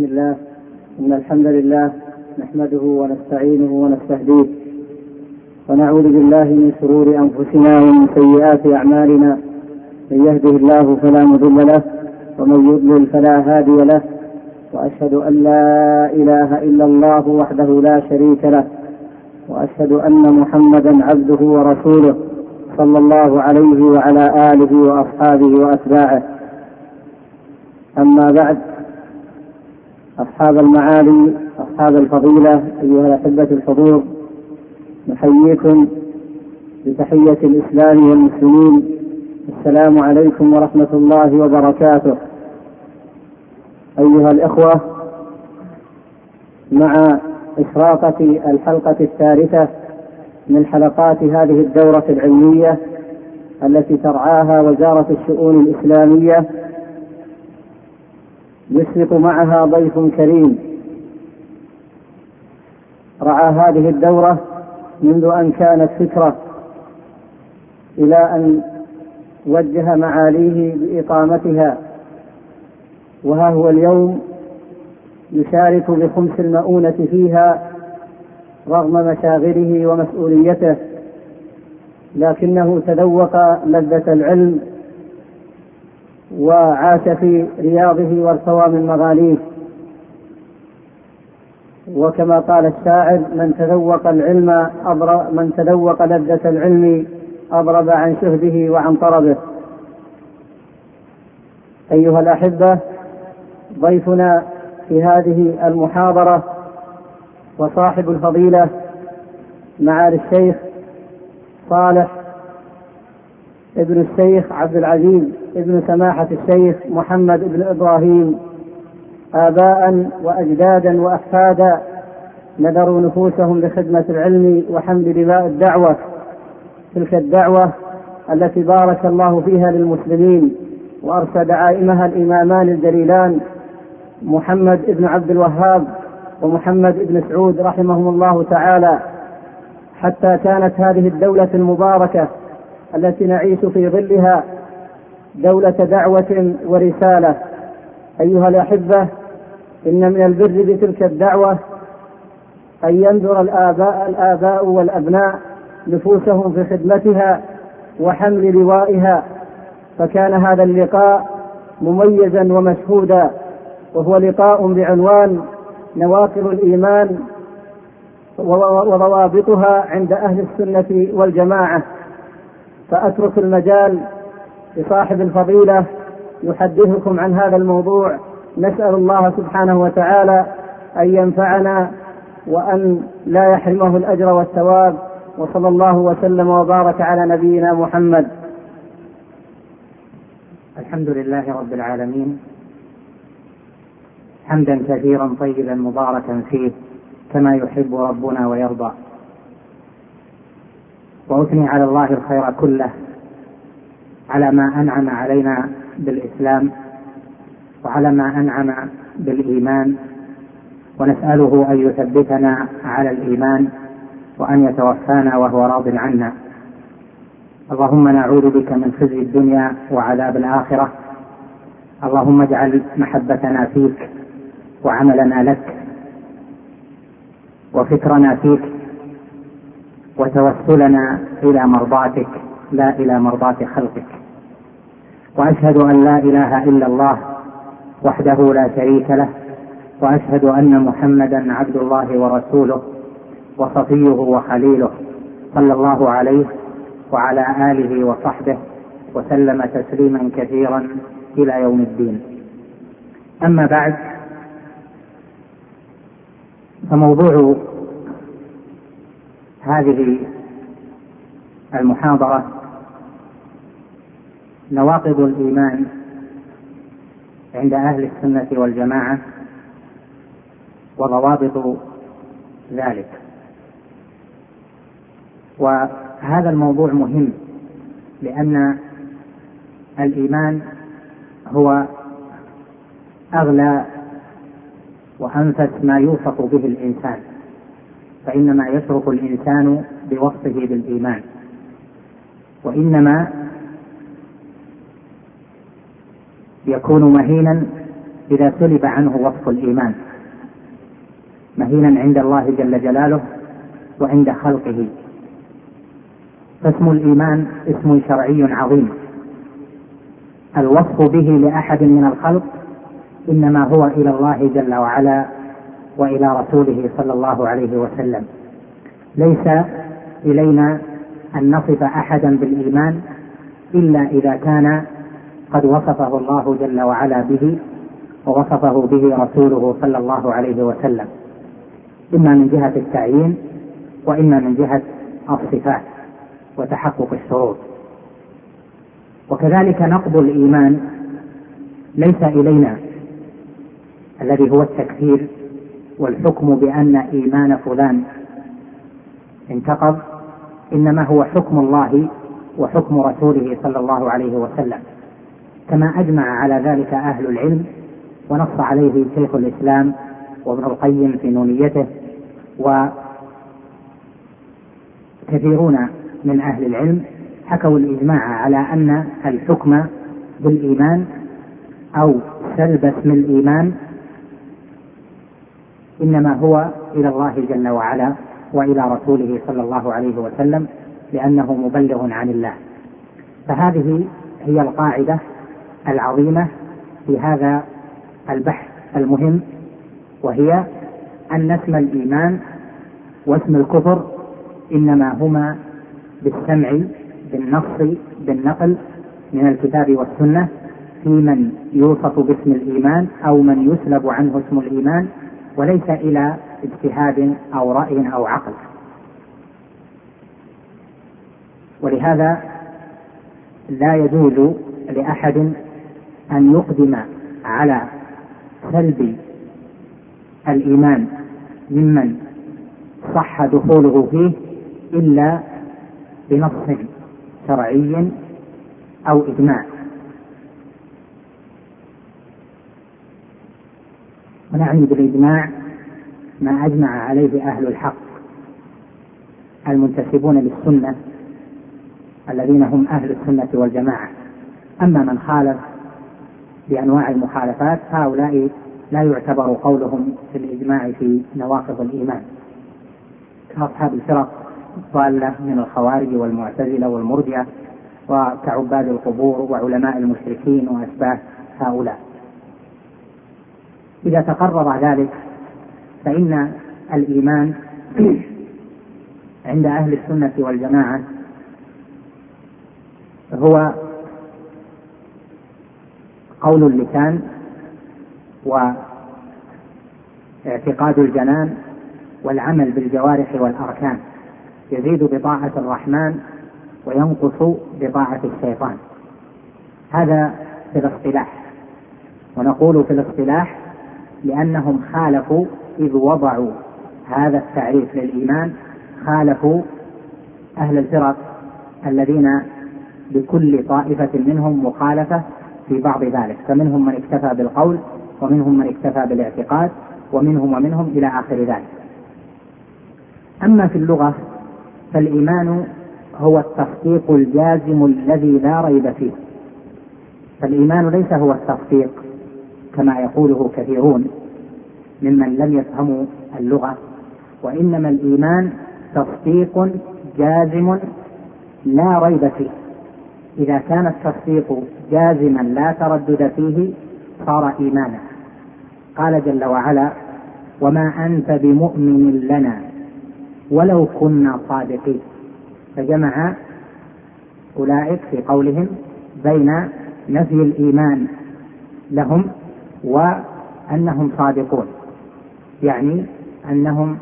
بسم الله. إن الحمد لله نحمده ونستعينه ونستهديه ونعوذ بالله من شرور أنفسنا ومن سيئات أعمالنا. من يهده الله فلا مضل له ومن يضلل فلا هادي له، وأشهد أن لا إله إلا الله وحده لا شريك له، وأشهد أن محمدا عبده ورسوله صلى الله عليه وعلى آله وأصحابه وأتباعه. أما بعد، أصحاب المعالي أصحاب الفضيلة أيها الأحبة الحضور، نحييكم بتحية الإسلام والمسلمين. السلام عليكم ورحمة الله وبركاته. أيها الإخوة، مع إشراقة الحلقة الثالثة من حلقات هذه الدورة العلمية التي ترعاها وزارة الشؤون الإسلامية، يشرف معها ضيف كريم رعى هذه الدورة منذ أن كانت فكرة إلى أن وجه معاليه بإقامتها، وها هو اليوم يشارك بخمس المؤونة فيها رغم مشاغله ومسؤوليته، لكنه تذوق لذة العلم وعاش في رياضه وارتوى من مغاليه. وكما قال الشاعر: من تذوق لذة العلم أضرب عن شهده وعن طربه. أيها الأحبة، ضيفنا في هذه المحاضرة وصاحب الفضيلة معالي الشيخ صالح ابن الشيخ عبد العزيز ابن سماحة الشيخ محمد بن إبراهيم، آباء وأجدادا وأحفادا نذروا نفوسهم لخدمة العلم وحمل دماء الدعوة، تلك الدعوة التي بارك الله فيها للمسلمين وأرشد دعائمها الإمامان الجليلان محمد بن عبد الوهاب ومحمد بن سعود رحمهم الله تعالى، حتى كانت هذه الدولة المباركة التي نعيش في ظلها دولة دعوة ورسالة. أيها الأحبة، إن من البر بتلك الدعوة أن ينذر الآباء والأبناء نفوسهم في خدمتها وحمل لوائها، فكان هذا اللقاء مميزا ومشهودا، وهو لقاء بعنوان نواقض الإيمان وضوابطها عند أهل السنة والجماعة. فأترك المجال لصاحب الفضيلة يحدثكم عن هذا الموضوع. نسأل الله سبحانه وتعالى أن ينفعنا وأن لا يحرمه الأجر والثواب، وصلى الله وسلم وبارك على نبينا محمد. الحمد لله رب العالمين، حمدا كثيرا طيبا مباركا فيه كما يحب ربنا ويرضى، وأثني على الله الخير كله على ما أنعم علينا بالإسلام وعلى ما أنعم بالإيمان، ونسأله أن يثبتنا على الإيمان وأن يتوفانا وهو راض عنا. اللهم نعوذ بك من خزي الدنيا وعذاب الآخرة. اللهم اجعل محبتنا فيك وعملنا لك وفكرنا فيك وتوسلنا إلى مرضاتك لا إلى مرضات خلقك. وأشهد أن لا إله إلا الله وحده لا شريك له، وأشهد أن محمدا عبد الله ورسوله وصفيه وخليله، صلى الله عليه وعلى آله وصحبه وسلم تسليما كثيرا إلى يوم الدين. أما بعد، فموضوع هذه المحاضرة نواقض الإيمان عند أهل السنة والجماعة وضوابط ذلك. وهذا الموضوع مهم لأن الإيمان هو أغلى وأنفس ما يوصف به الإنسان، فإنما يشرف الإنسان بوصفه بالإيمان، وإنما يكون مهينا إذا سلب عنه وصف الإيمان مهينا عند الله جل جلاله وعند خلقه. فاسم الإيمان اسم شرعي عظيم، الوصف به لأحد من الخلق إنما هو إلى الله جل وعلا وإلى رسوله صلى الله عليه وسلم. ليس إلينا أن نصف أحدا بالإيمان إلا إذا كان قد وصفه الله جل وعلا به ووصفه به رسوله صلى الله عليه وسلم، إما من جهة التعيين وإما من جهة الصفات وتحقق الشروط. وكذلك نقض الإيمان ليس إلينا الذي هو التكفير والحكم بأن إيمان فلان انتقض، إنما هو حكم الله وحكم رسوله صلى الله عليه وسلم، كما أجمع على ذلك أهل العلم ونص عليه شيخ الإسلام وابن القيم في نونيته وكثيرون من أهل العلم حكوا الإجماع على أن الحكم بالإيمان أو سلب اسم الإيمان إنما هو إلى الله جل وعلا وإلى رسوله صلى الله عليه وسلم، لأنه مبلغ عن الله. فهذه هي القاعدة العظيمة في هذا البحث المهم، وهي أن اسم الإيمان واسم الكفر إنما هما بالسمع بالنص بالنقل من الكتاب والسنة في من يوصف باسم الإيمان أو من يسلب عنه اسم الإيمان، وليس إلى اجتهاد أو رأي أو عقل. ولهذا لا يجوز لأحد أن يقدم على سلب الإيمان ممن صح دخوله فيه إلا بنص شرعي أو إجماع. ونعني بالإجماع ما أجمع عليه أهل الحق المنتسبون للسنة الذين هم أهل السنة والجماعة. أما من خالف بأنواع المخالفات هؤلاء لا يعتبر قولهم في الإجماع في نواقض الإيمان، كأصحاب الفرق الضالة من الخوارج والمعتزلة والمرجئة وكعباد القبور وعلماء المشركين وأشباه هؤلاء. إذا تقرر ذلك فإن الإيمان عند أهل السنة والجماعة هو قول اللسان واعتقاد الجنان والعمل بالجوارح والأركان، يزيد بطاعة الرحمن وينقص بطاعة الشيطان. هذا في الاصطلاح، ونقول في الاصطلاح لأنهم خالفوا إذ وضعوا هذا التعريف للإيمان، خالفوا أهل الفرق الذين لكل طائفة منهم مخالفة في بعض ذلك، فمنهم من اكتفى بالقول ومنهم من اكتفى بالاعتقاد ومنهم إلى آخر ذلك. أما في اللغة فالإيمان هو التصديق الجازم الذي لا ريب فيه. فالإيمان ليس هو التصديق كما يقوله كثيرون ممن لم يفهموا اللغة، وإنما الإيمان تصديق جازم لا ريب فيه. إذا كان التصديق جازما لا تردد فيه صار إيمانا. قال جل وعلا: وما أنت بمؤمن لنا ولو كنا صادقين. فجمع أولئك في قولهم بين نفي الإيمان لهم وأنهم صادقون، يعني أنهم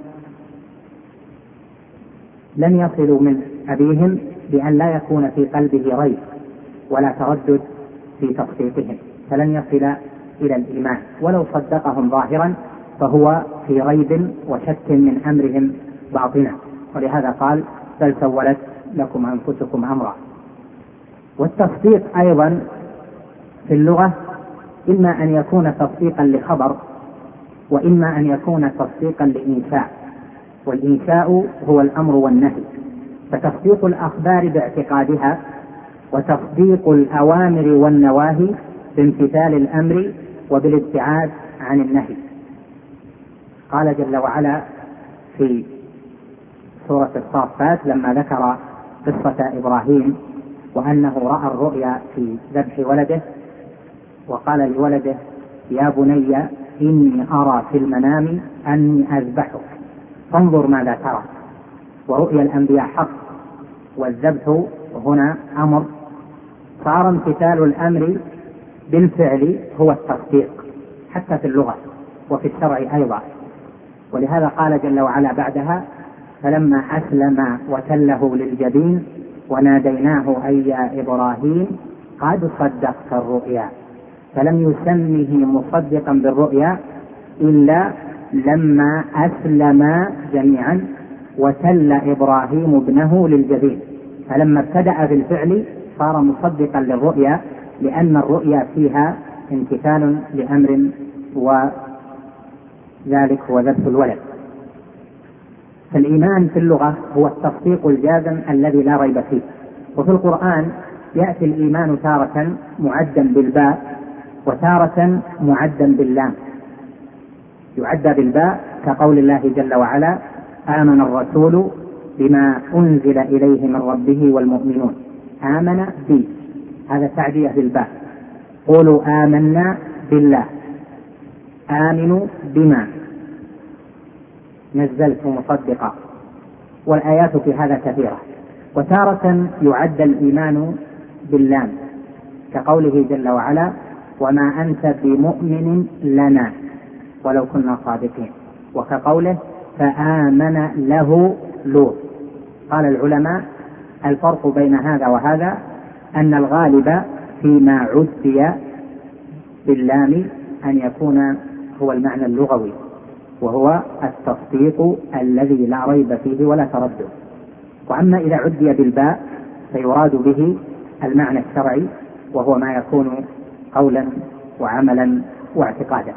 لن يصلوا من أبيهم بأن لا يكون في قلبه ريب ولا تردد في تصديقهم، فلن يصل إلى الإيمان، ولو صدقهم ظاهرا فهو في ريب وشك من أمرهم باطنا. ولهذا قال: بل سولت لكم أنفسكم أمرا. والتصديق أيضا في اللغة إما أن يكون تصديقا لخبر وإما أن يكون تصديقا لإنشاء، والإنشاء هو الأمر والنهي. فتصديق الأخبار باعتقادها وتصديق الأوامر والنواهي بامتثال الأمر وبالابتعاد عن النهي. قال جل وعلا في سورة الصافات لما ذكر قصة إبراهيم وأنه رأى الرؤيا في ذبح ولده، وقال لولده: يا بني إني أرى في المنام أني أذبحك فانظر ماذا ترى. ورؤيا الأنبياء حق، والذبح هنا أمر، صار امتثال الأمر بالفعل هو التصديق حتى في اللغة وفي الشرع أيضا. ولهذا قال جل وعلا بعدها: فلما أسلم وتله للجبين وناديناه أي يا إبراهيم قد صدقت الرؤيا. فلم يسمه مصدقا بالرؤيا إلا لما أسلم جميعا وتل إبراهيم ابنه للجبين، فلما ابتدأ بالفعل صار مصدقا للرؤيا، لأن الرؤيا فيها امتثال لأمر، وذلك هو ذبح الولد. فالإيمان في اللغة هو التصديق الجازم الذي لا ريب فيه. وفي القرآن يأتي الإيمان تارة معدا بالباء وتارة معدا باللام. يعد بالباء كقول الله جل وعلا: آمن الرسول بما أنزل إليه من ربه والمؤمنون. آمن بي، هذا تعدية بالباء. قولوا آمنا بالله، آمنوا بما نزلت مصدقا، والآيات في هذا كثيرة. وتارة يعد الإيمان باللام كقوله جل وعلا: وما أنت بمؤمن لنا ولو كنا صادقين، وكقوله: فآمن له لوط. قال العلماء: الفرق بين هذا وهذا أن الغالب فيما عدي باللام أن يكون هو المعنى اللغوي، وهو التصديق الذي لا ريب فيه ولا تردد. وأما إذا عدي بالباء فيراد به المعنى الشرعي، وهو ما يكون قولا وعملا واعتقادا.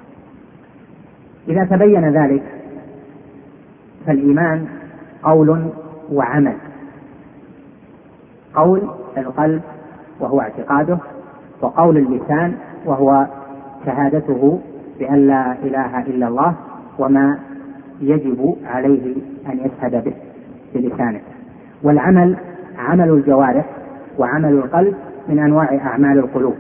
إذا تبين ذلك فالإيمان قول وعمل. قول القلب وهو اعتقاده، وقول اللسان وهو شهادته بأن لا إله إلا الله وما يجب عليه أن يشهد به بلسانه. والعمل عمل الجوارح، وعمل القلب من أنواع أعمال القلوب.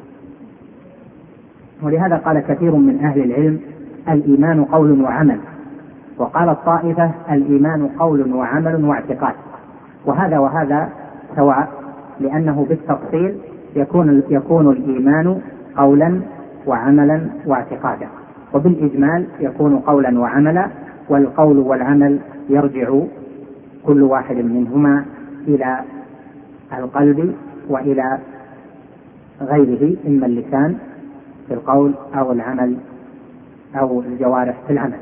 ولهذا قال كثير من أهل العلم: الإيمان قول وعمل. وقال الطائفة: الإيمان قول وعمل واعتقاد. وهذا وهذا سواء، لأنه بالتفصيل يكون الإيمان قولا وعملا واعتقادا، وبالإجمال يكون قولا وعملا. والقول والعمل يرجع كل واحد منهما إلى القلب وإلى غيره، إما اللسان في القول أو العمل أو الجوارح في العمل.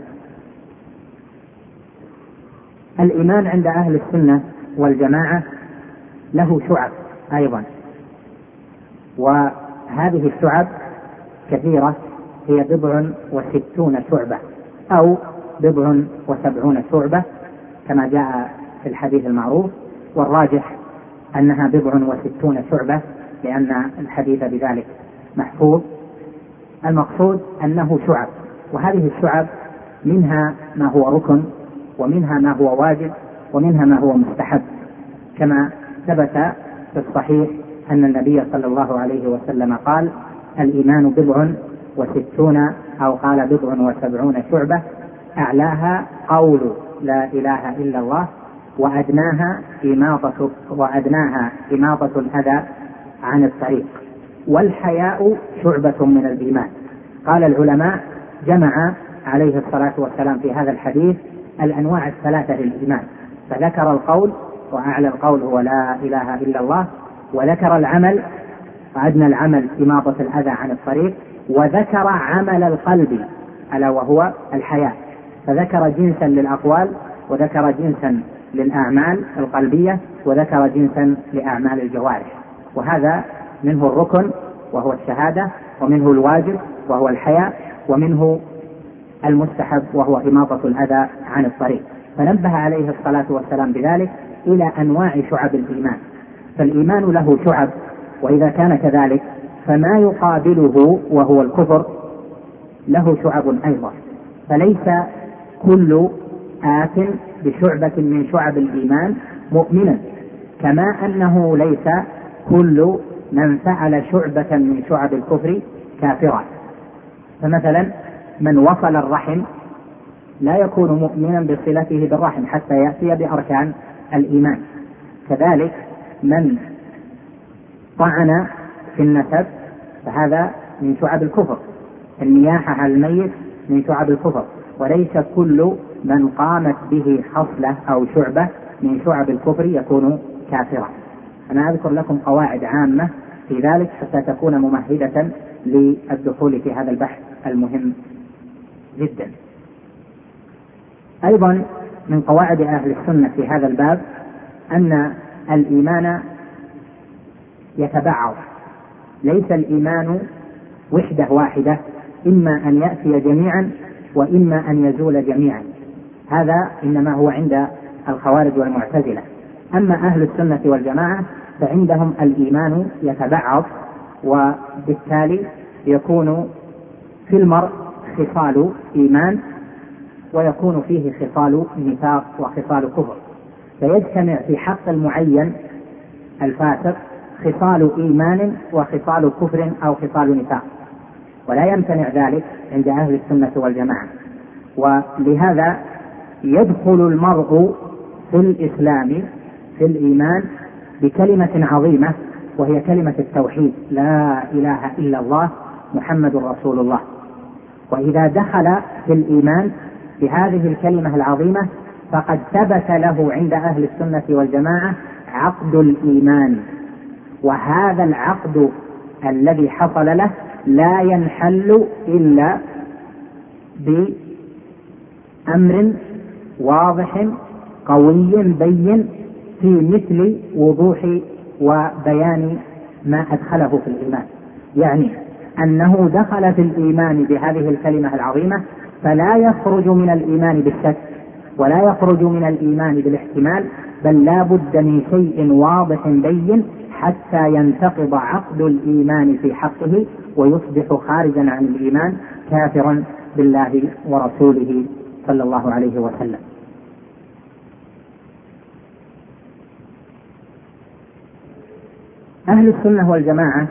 الإيمان عند أهل السنة والجماعة له شعب أيضا، وهذه الشعب كثيرة، هي 67 شعبة أو 70 شعبة كما جاء في الحديث المعروف، والراجح أنها 67 شعبة لأن الحديث بذلك محفوظ. المقصود أنه شعب، وهذه الشعب منها ما هو ركن، ومنها ما هو واجب، ومنها ما هو مستحب، كما ثبت في الصحيح أن النبي صلى الله عليه وسلم قال: الإيمان 67 أو قال 70 شعبة، أعلاها قول لا إله إلا الله، وأدناها إماطة الأذى عن الطريق، والحياء شعبة من الإيمان. قال العلماء: جمع عليه الصلاة والسلام في هذا الحديث الأنواع الثلاثة للإيمان، فذكر القول، وأعلى القول هو لا إله إلا الله، وذكر العمل، وأدنى العمل إماطة الأذى عن الطريق، وذكر عمل القلب ألا وهو الحياء، فذكر جنسا للأقوال، وذكر جنسا للأعمال القلبية، وذكر جنسا لأعمال الجوارح. وهذا منه الركن وهو الشهادة، ومنه الواجب وهو الحياء، ومنه المستحب وهو إماطة الأذى عن الطريق. فنبه عليه الصلاة والسلام بذلك إلى أنواع شعب الإيمان. فالإيمان له شعب، وإذا كان كذلك فما يقابله وهو الكفر له شعب أيضا، فليس كل آت بشعبة من شعب الإيمان مؤمنا، كما أنه ليس كل من فعل شعبة من شعب الكفر كافرا. فمثلا من وصل الرحم لا يكون مؤمنا بصلته بالرحم حتى يأتي بأركان الإيمان. كذلك من طعن في النسب فهذا من شعب الكفر، النياحة على الميت من شعب الكفر، وليس كل من قامت به حصلة أو شعبة من شعب الكفر يكون كافرا. أنا أذكر لكم قواعد عامة في ذلك حتى تكون ممهدة للدخول في هذا البحث المهم جدا. أيضا من قواعد أهل السنة في هذا الباب أن الإيمان يتبعض، ليس الإيمان وحدة واحدة، إما أن يأتي جميعا وإما أن يزول جميعا، هذا إنما هو عند الخوارج والمعتزلة. أما أهل السنة والجماعة فعندهم الإيمان يتبعض، وبالتالي يكون في المرء خصال إيمان ويكون فيه خصال نفاق وخصال كفر، فيجتمع في حق المعين الفاسق خصال إيمان وخصال كفر أو خصال نفاق، ولا يمتنع ذلك عند أهل السنة والجماعة. ولهذا يدخل المرء في الإسلام في الإيمان بكلمة عظيمة وهي كلمة التوحيد، لا إله إلا الله محمد رسول الله. وإذا دخل في الإيمان بهذه الكلمة العظيمة فقد ثبت له عند أهل السنة والجماعة عقد الإيمان، وهذا العقد الذي حصل له لا ينحل إلا بأمر واضح قوي بين في مثل وضوح وبيان ما أدخله في الإيمان، يعني أنه دخل في الإيمان بهذه الكلمة العظيمة فلا يخرج من الإيمان بالشك ولا يخرج من الإيمان بالاحتمال، بل لا بد من شيء واضح بين حتى ينتقض عقد الإيمان في حقه ويصبح خارجا عن الإيمان كافرا بالله ورسوله صلى الله عليه وسلم. أهل السنة والجماعة،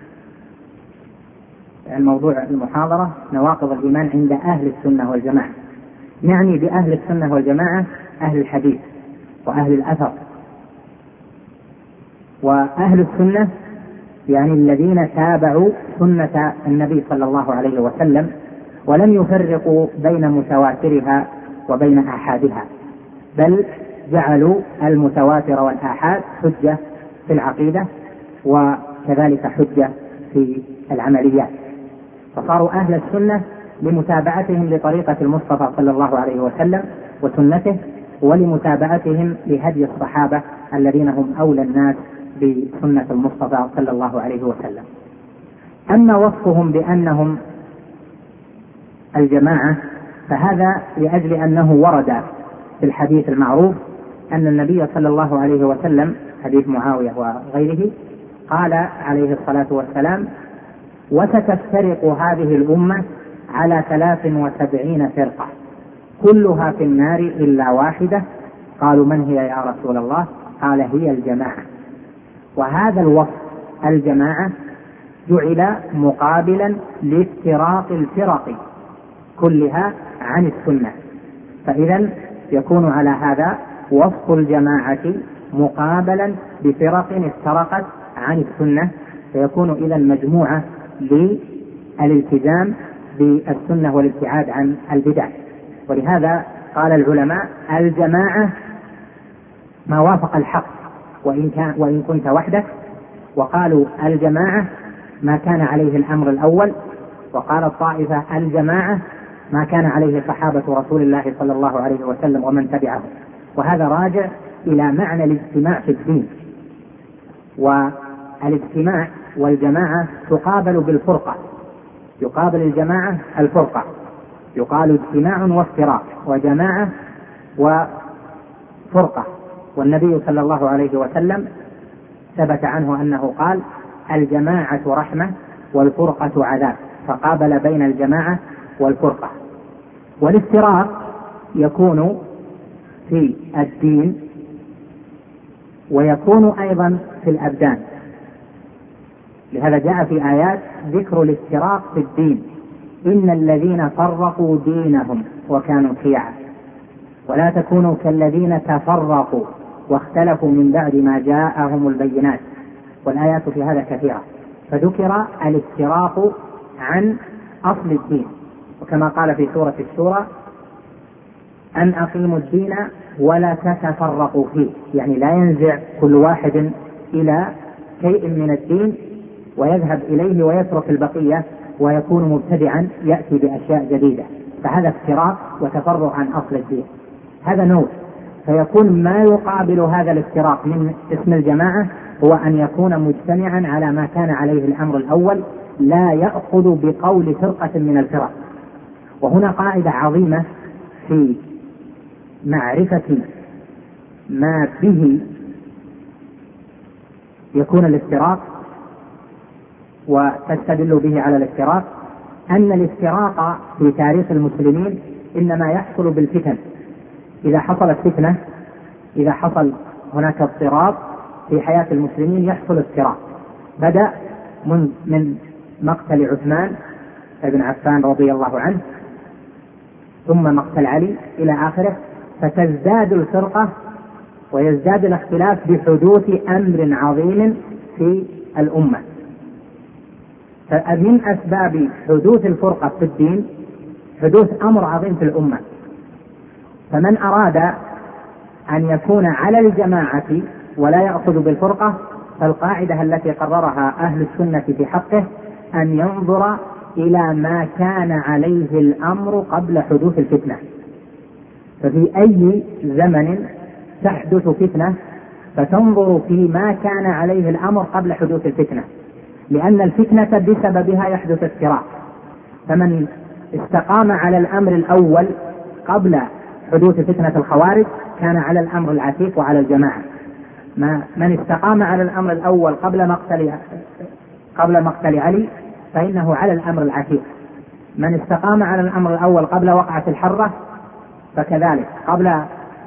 الموضوع المحاضرة نواقض الإيمان عند أهل السنة والجماعة، نعني بأهل السنة والجماعة أهل الحديث وأهل الأثر. وأهل السنة يعني الذين تابعوا سنة النبي صلى الله عليه وسلم ولم يفرقوا بين متواترها وبين آحادها، بل جعلوا المتواتر والآحاد حجة في العقيدة وكذلك حجة في العمليات، فصاروا أهل السنة لمتابعتهم لطريقة المصطفى صلى الله عليه وسلم وسنته، ولمتابعتهم لهدي الصحابة الذين هم أولى الناس بسنة المصطفى صلى الله عليه وسلم. أما وصفهم بأنهم الجماعة فهذا لأجل أنه ورد في الحديث المعروف أن النبي صلى الله عليه وسلم، حديث معاوية وغيره، قال عليه الصلاة والسلام: وستفترق هذه الأمة على 73 فرقة كلها في النار إلا واحدة. قالوا: من هي يا رسول الله؟ قال: هي الجماعة. وهذا الوصف الجماعة جعل مقابلا لافتراق الفرق كلها عن السنة، فإذا يكون على هذا وصف الجماعة مقابلا بفرق افترقت عن السنة، فيكون إذا مجموعة للالتزام بالسنة والابتعاد عن البدع. ولهذا قال العلماء: الجماعة ما وافق الحق وإن كنت وحدك. وقالوا: الجماعة ما كان عليه الأمر الأول. وقال الطائفة: الجماعة ما كان عليه صحابة رسول الله صلى الله عليه وسلم ومن تبعه. وهذا راجع إلى معنى الاجتماع في الدين، والاجتماع والجماعة تقابل بالفرقة، يقابل الجماعة الفرقة، يقال اجتماع وافتراق وجماعة وفرقة. والنبي صلى الله عليه وسلم ثبت عنه أنه قال: الجماعة رحمة والفرقة عذاب، فقابل بين الجماعة والفرقة. والافتراق يكون في الدين ويكون أيضا في الأبدان، لهذا جاء في آيات ذكر الافتراق في الدين: إن الذين فرقوا دينهم وكانوا شيعا ولا تكونوا كالذين تفرقوا واختلفوا من بعد ما جاءهم البينات. والآيات في هذا كثيرة، فذكر الافتراق عن أصل الدين، وكما قال في سورة الشورى: أن أقيموا الدين ولا تتفرقوا فيه، يعني لا ينزع كل واحد إلى شيء من الدين ويذهب إليه ويترك البقية ويكون مبتدعا يأتي بأشياء جديدة، فهذا افتراق وتفرع عن أصل الدين، هذا نوع. فيكون ما يقابل هذا الافتراق من اسم الجماعة هو أن يكون مجتمعا على ما كان عليه الأمر الأول، لا يأخذ بقول فرقة من الفرق. وهنا قاعدة عظيمة في معرفة ما به يكون الافتراق وتستدل به على الافتراق: أن الافتراق في تاريخ المسلمين إنما يحصل بالفتن. إذا حصلت فتنة، إذا حصل هناك اضطراب في حياة المسلمين يحصل افتراق. بدأ من مقتل عثمان بن عفان رضي الله عنه، ثم مقتل علي إلى آخره، فتزداد الفرقة ويزداد الاختلاف بحدوث أمر عظيم في الأمة. فمن أسباب حدوث الفرقة في الدين حدوث أمر عظيم في الأمة. فمن أراد أن يكون على الجماعة ولا يأخذ بالفرقة، فالقاعدة التي قررها أهل السنة في حقه أن ينظر إلى ما كان عليه الأمر قبل حدوث الفتنة. ففي أي زمن تحدث فتنة فتنظر في ما كان عليه الأمر قبل حدوث الفتنة، لأن الفتنة بسببها يحدث افتراق. فمن استقام على الأمر الأول قبل حدوث فتنة الخوارج كان على الأمر العتيق وعلى الجماعة. من استقام على الأمر الأول قبل مقتل علي فإنه على الأمر العتيق. من استقام على الأمر الأول قبل وقعة الحرة فكذلك، قبل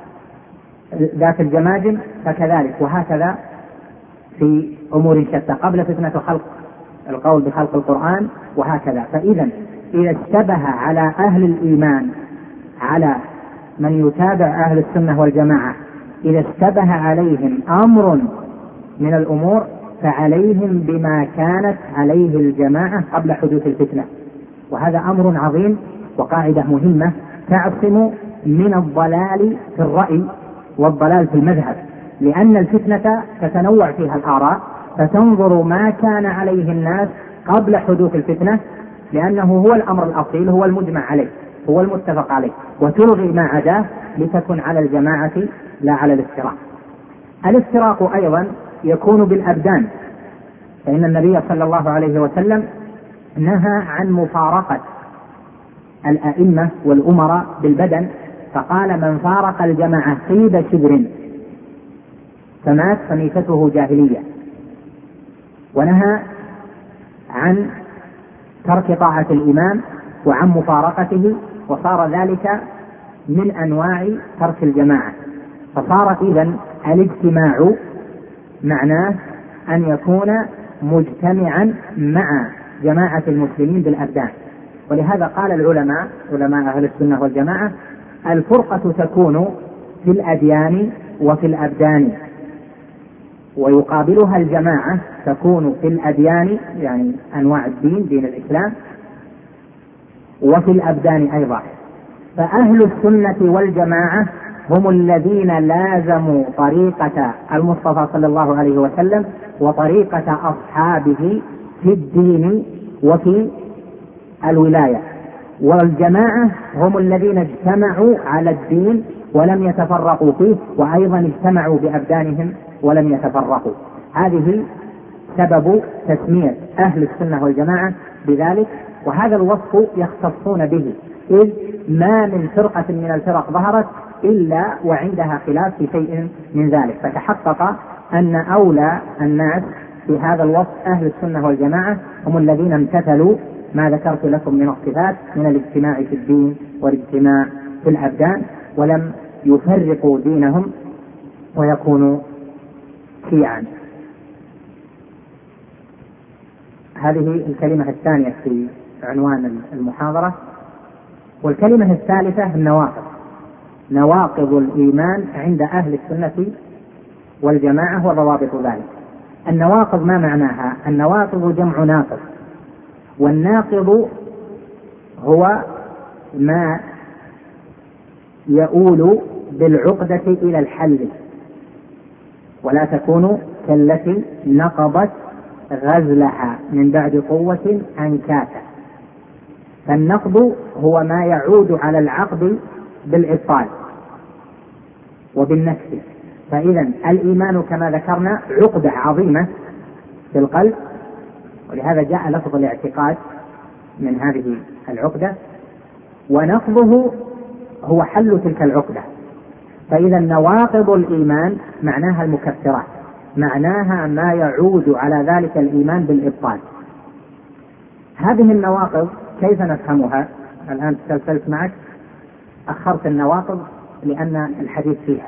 ذات الجماجم فكذلك، وهكذا في أمور شتى، قبل فتنة القول بخلق القرآن وهكذا. فإذا إذا اشتبه على أهل الإيمان، على من يتابع أهل السنة والجماعة، إذا اشتبه عليهم أمر من الأمور فعليهم بما كانت عليه الجماعة قبل حدوث الفتنة. وهذا أمر عظيم وقاعدة مهمة تعصم من الضلال في الرأي والضلال في المذهب، لأن الفتنة تتنوع فيها الآراء، فتنظر ما كان عليه الناس قبل حدوث الفتنة، لأنه هو الأمر الأصيل، هو المجمع عليه، هو المتفق عليه، وتلغي ما عداه لتكن على الجماعة لا على الافتراق. الافتراق أيضا يكون بالأبدان، فإن النبي صلى الله عليه وسلم نهى عن مفارقة الأئمة والأمراء بالبدن، فقال: من فارق الجماعة قيد شبر فمات فميتته جاهلية. ونهى عن ترك طاعة الإمام وعن مفارقته، وصار ذلك من أنواع ترك الجماعة. فصار إذن الاجتماع معناه أن يكون مجتمعا مع جماعة المسلمين بالأبدان. ولهذا قال العلماء، علماء أهل السنة والجماعة: الفرقة تكون في الأديان وفي الأبدان، ويقابلها الجماعة تكون في الأديان يعني أنواع الدين، دين الإسلام، وفي الأبدان أيضا. فأهل السنة والجماعة هم الذين لازموا طريقة المصطفى صلى الله عليه وسلم وطريقة أصحابه في الدين وفي الولاية. والجماعة هم الذين اجتمعوا على الدين ولم يتفرقوا فيه، وأيضا اجتمعوا بأبدانهم ولم يتفرقوا. هذه سبب تسمية أهل السنة والجماعة بذلك، وهذا الوصف يختصون به، إذ ما من فرقة من الفرق ظهرت إلا وعندها خلاف في شيء من ذلك، فتحقق أن أولى الناس في هذا الوصف أهل السنة والجماعة هم الذين امتثلوا ما ذكرت لكم من الصفات من الاجتماع في الدين والاجتماع في الأبدان، ولم يفرقوا دينهم ويكونوا شيعا. هذه الكلمة الثانية في عنوان المحاضرة. والكلمة الثالثة النواقض، نواقض الإيمان عند أهل السنة والجماعة وضوابط ذلك. النواقض ما معناها؟ النواقض جمع ناقض، والناقض هو ما يؤول بالعقدة إلى الحل، ولا تكون كالتي نقضت غزلها من بعد قوة أنكاثا. فالنقض هو ما يعود على العقد بالإبطال وبالنكس. فإذا الإيمان كما ذكرنا عقدة عظيمة في القلب، ولهذا جاء لفظ الاعتقاد من هذه العقدة، ونقضه هو حل تلك العقدة. فإذا نواقض الإيمان معناها المكفرات، معناها ما يعود على ذلك الإيمان بالإبطال. هذه النواقض كيف نفهمها؟ الآن تسلسلت معك، أخرت النواقض لأن الحديث فيها.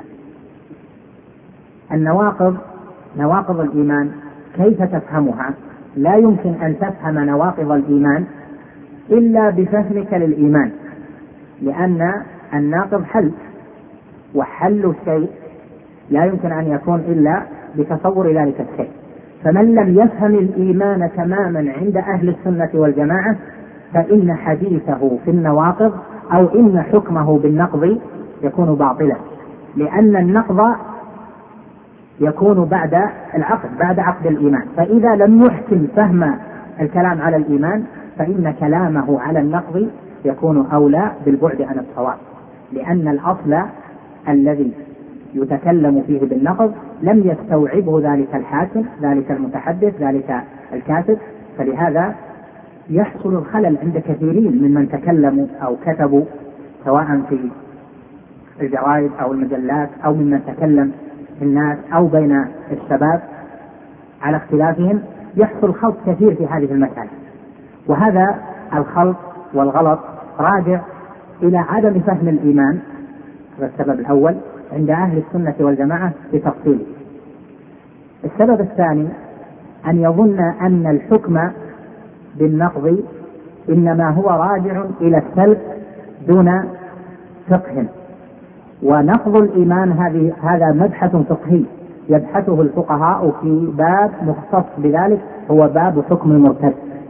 النواقض، نواقض الإيمان كيف تفهمها؟ لا يمكن أن تفهم نواقض الإيمان إلا بفهمك للإيمان، لأن الناقض حل، وحل الشيء لا يمكن أن يكون إلا بتصور ذلك الشيء. فمن لم يفهم الإيمان تماما عند أهل السنة والجماعة فإن حديثه في النواقض أو إن حكمه بالنقض يكون باطلا، لأن النقض يكون بعد العقد، بعد عقد الإيمان. فإذا لم يحكم فهم الكلام على الإيمان فإن كلامه على النقض يكون أولى بالبعد عن الصواب، لأن الأصل الذي يتكلم فيه بالنقض لم يستوعبه ذلك الحاكم، ذلك المتحدث، ذلك الكاتب. فلهذا يحصل الخلل عند كثيرين ممن تكلموا أو كتبوا، سواء في الجرائد أو المجلات أو ممن تكلم الناس أو بين الشباب على اختلافهم، يحصل خلط كثير في هذه المسألة. وهذا الخلط والغلط راجع إلى عدم فهم الإيمان، هذا السبب الأول عند أهل السنة والجماعة بتفصيله. السبب الثاني أن يظن أن الحكم بالنقض إنما هو راجع إلى السلب دون فقه، ونقض الإيمان هذا مبحث فقهي يبحثه الفقهاء في باب مختص بذلك، هو باب حكم المرتد،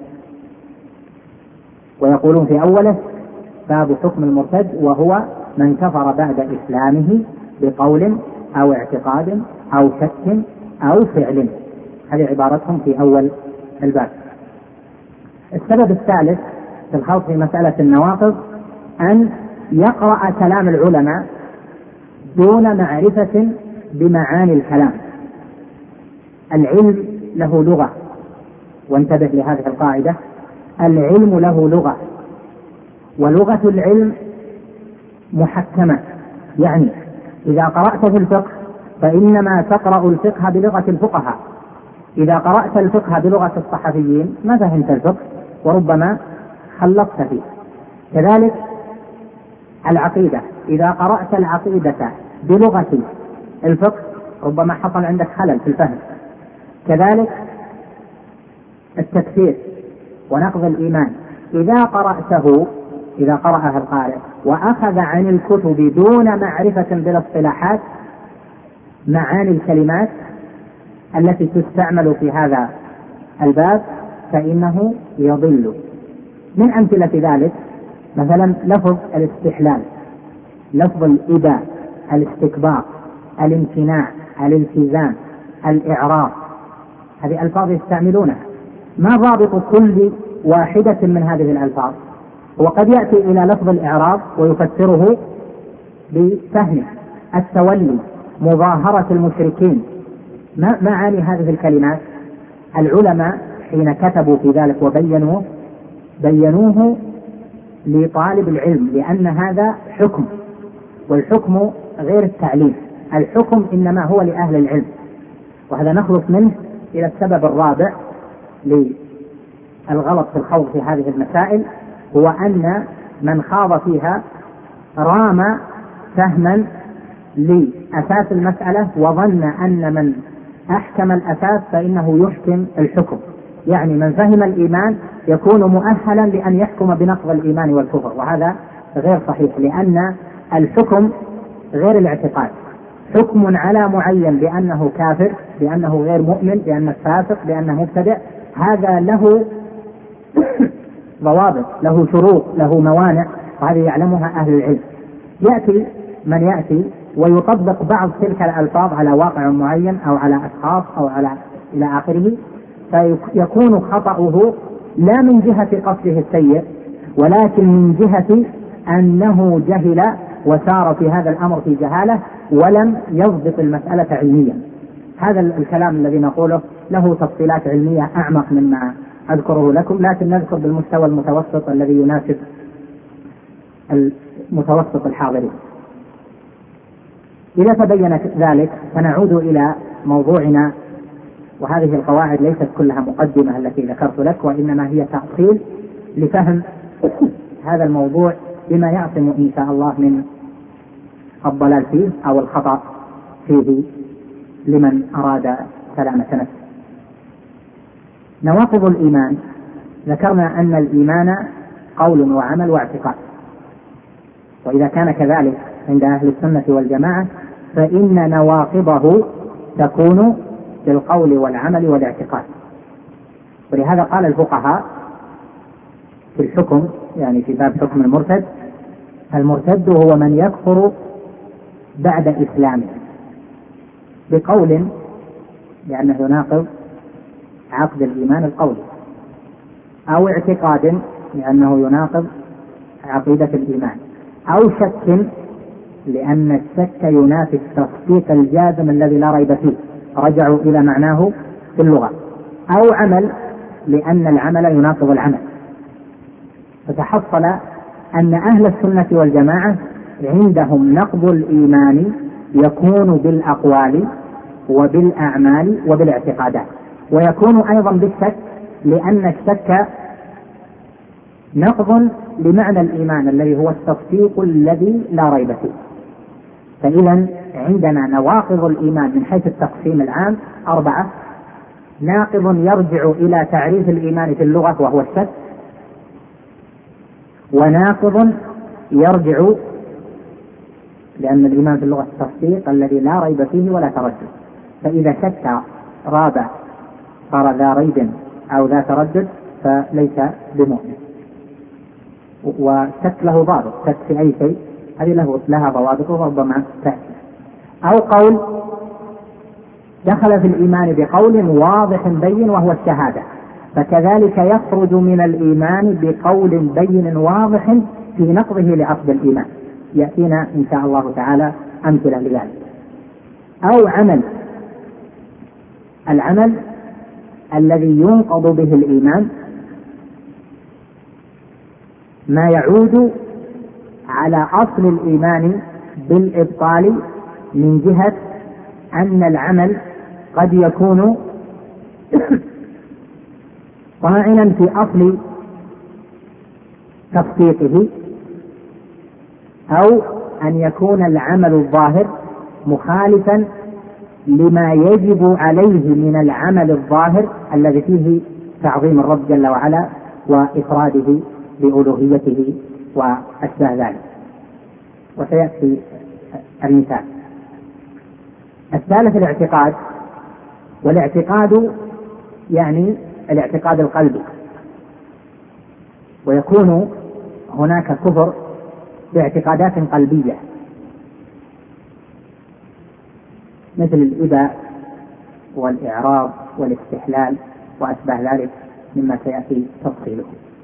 ويقولون في أوله باب حكم المرتد، وهو من كفر بعد إسلامه بقول أو اعتقاد أو شك أو فعل. هذه عبارتهم في أول الباب. السبب الثالث في الخوض في مسألة النواقض أن يقرأ كلام العلماء دون معرفة بمعاني الكلام. العلم له لغة، وانتبه لهذه القاعدة، العلم له لغة، ولغة العلم محكمة. يعني إذا قرأت في الفقه فإنما تقرأ الفقه بلغة الفقهاء، إذا قرأت الفقه بلغة الصحفيين ما فهمت الفقه وربما خلطت فيه. كذلك العقيدة، إذا قرأت العقيدة بلغة الفقه ربما حصل عندك خلل في الفهم. كذلك التكفير ونقض الإيمان، إذا قرأها القارئ وأخذ عن الكتب دون معرفة بالاصطلاحات معاني الكلمات التي تستعمل في هذا الباب فإنه يضل. من أمثلة ذلك مثلا لفظ الاستحلال، لفظ الإباء، الاستكبار، الامتناع، الالتزام، الإعراض، هذه ألفاظ يستعملونها. ما ضابط كل واحدة من هذه الألفاظ؟ وقد يأتي إلى لفظ الإعراض ويفسره بفهم التولي، مظاهرة المشركين. ما معاني هذه الكلمات؟ العلماء حين كتبوا في ذلك بينوه لطالب العلم، لأن هذا حكم، والحكم غير التعليم، الحكم إنما هو لأهل العلم، وهذا نخلص منه إلى السبب الرابع للغلط في الخوض في هذه المسائل، هو أن من خاض فيها رام فهما لأساس المسألة وظن أن من أحكم الأساس فإنه يحكم الحكم، يعني من فهم الإيمان يكون مؤهلا لأن يحكم بنقض الإيمان والكفر، وهذا غير صحيح، لأن الحكم غير الاعتقاد. حكم على معين بأنه كافر، بأنه غير مؤمن، بأنه فاسق، بأنه مبتدع، هذا له ضوابط، له شروط، له موانع، وهذه يعلمها أهل العلم. يأتي من يأتي ويطبق بعض تلك الألفاظ على واقع معين أو على أشخاص أو على إلى آخره، فيكون خطأه لا من جهة قصده السيء، ولكن من جهة أنه جهل وسار في هذا الأمر في جهالة ولم يضبط المسألة علميا. هذا الكلام الذي نقوله له تفصيلات علمية أعمق مما أذكره لكم، لكن نذكر بالمستوى المتوسط الذي يناسب المتوسط الحاضرين. إذا تبين ذلك فنعود إلى موضوعنا، وهذه القواعد ليست كلها مقدمة التي ذكرت لك، وإنما هي تأصيل لفهم هذا الموضوع بما يعصم إن شاء الله من الضلال فيه أو الخطأ فيه لمن أراد سلامة نفسه. نواقض الإيمان، ذكرنا أن الإيمان قول وعمل واعتقاد، وإذا كان كذلك عند أهل السنة والجماعة فإن نواقضه تكون بالقول والعمل والاعتقاد. ولهذا قال الفقهاء في الحكم، يعني في باب حكم المرتد: المرتد هو من يكفر بعد إسلامه بقول لأنه يناقض عقد الإيمان القولي، أو اعتقاد لأنه يناقض عقيدة الإيمان، أو شك لأن الشك ينافي التصديق الجازم الذي لا ريب فيه، رجعوا إلى معناه في اللغة، أو عمل لأن العمل يناقض العمل. فتحصل أن أهل السنة والجماعة عندهم نقض الإيمان يكون بالأقوال وبالأعمال وبالاعتقادات، ويكون أيضا بالشك، لأن الشك نقض لمعنى الإيمان الذي هو التصديق الذي لا ريب فيه. فإذا عندنا نواقض الإيمان من حيث التقسيم العام 4: ناقض يرجع إلى تعريف الإيمان في اللغة وهو الشك، وناقض يرجع لأن الإيمان في اللغة التصديق الذي لا ريب فيه ولا تردد، فإذا شك راب صار ذا ريب أو ذا تردد فليس بمؤمن. وشك له ضابط، شك في أي شيء هذه لها ضوابط وربما تأتي. أو قول دخل في الإيمان بقول واضح بين وهو الشهادة، فكذلك يخرج من الإيمان بقول بين واضح في نقضه لعقد الإيمان، يأتينا إن شاء الله تعالى أمثلة لذلك. أو عمل، العمل الذي ينقض به الإيمان ما يعود على أصل الإيمان بالإبطال من جهة أن العمل قد يكون طاعنا في أصل تصديقه، أو أن يكون العمل الظاهر مخالفا لما يجب عليه من العمل الظاهر الذي فيه تعظيم الرب جل وعلا وإفراده بألوهيته وأشبه ذلك، وسيأتي المثال. الثالث الاعتقاد، والاعتقاد يعني الاعتقاد القلبي، ويكون هناك كفر باعتقادات قلبية مثل الإباء والإعراض والاستحلال وأشبه ذلك مما سيأتي تفصيله.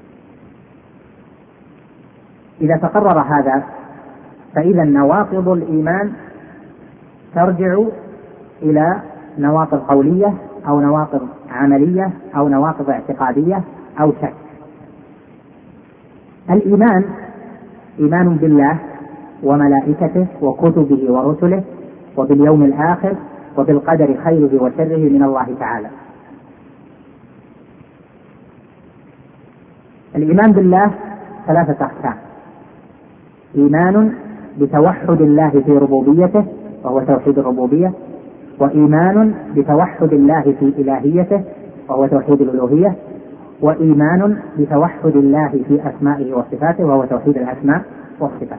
إذا تقرر هذا فإذا نواقض الإيمان ترجع إلى نواقض قولية أو نواقض عملية أو نواقض اعتقادية أو شك. الإيمان إيمان بالله وملائكته وكتبه ورسله وباليوم الآخر وبالقدر خيره وشره من الله تعالى، الإيمان بالله ثلاثة أقسام: إيمان بتوحد الله في ربوبيته وهو توحيد الربوبية، وإيمان بتوحد الله في إلهيته وهو توحيد الألوهية، وإيمان بتوحد الله في أسمائه وصفاته وهو توحيد الأسماء والصفات.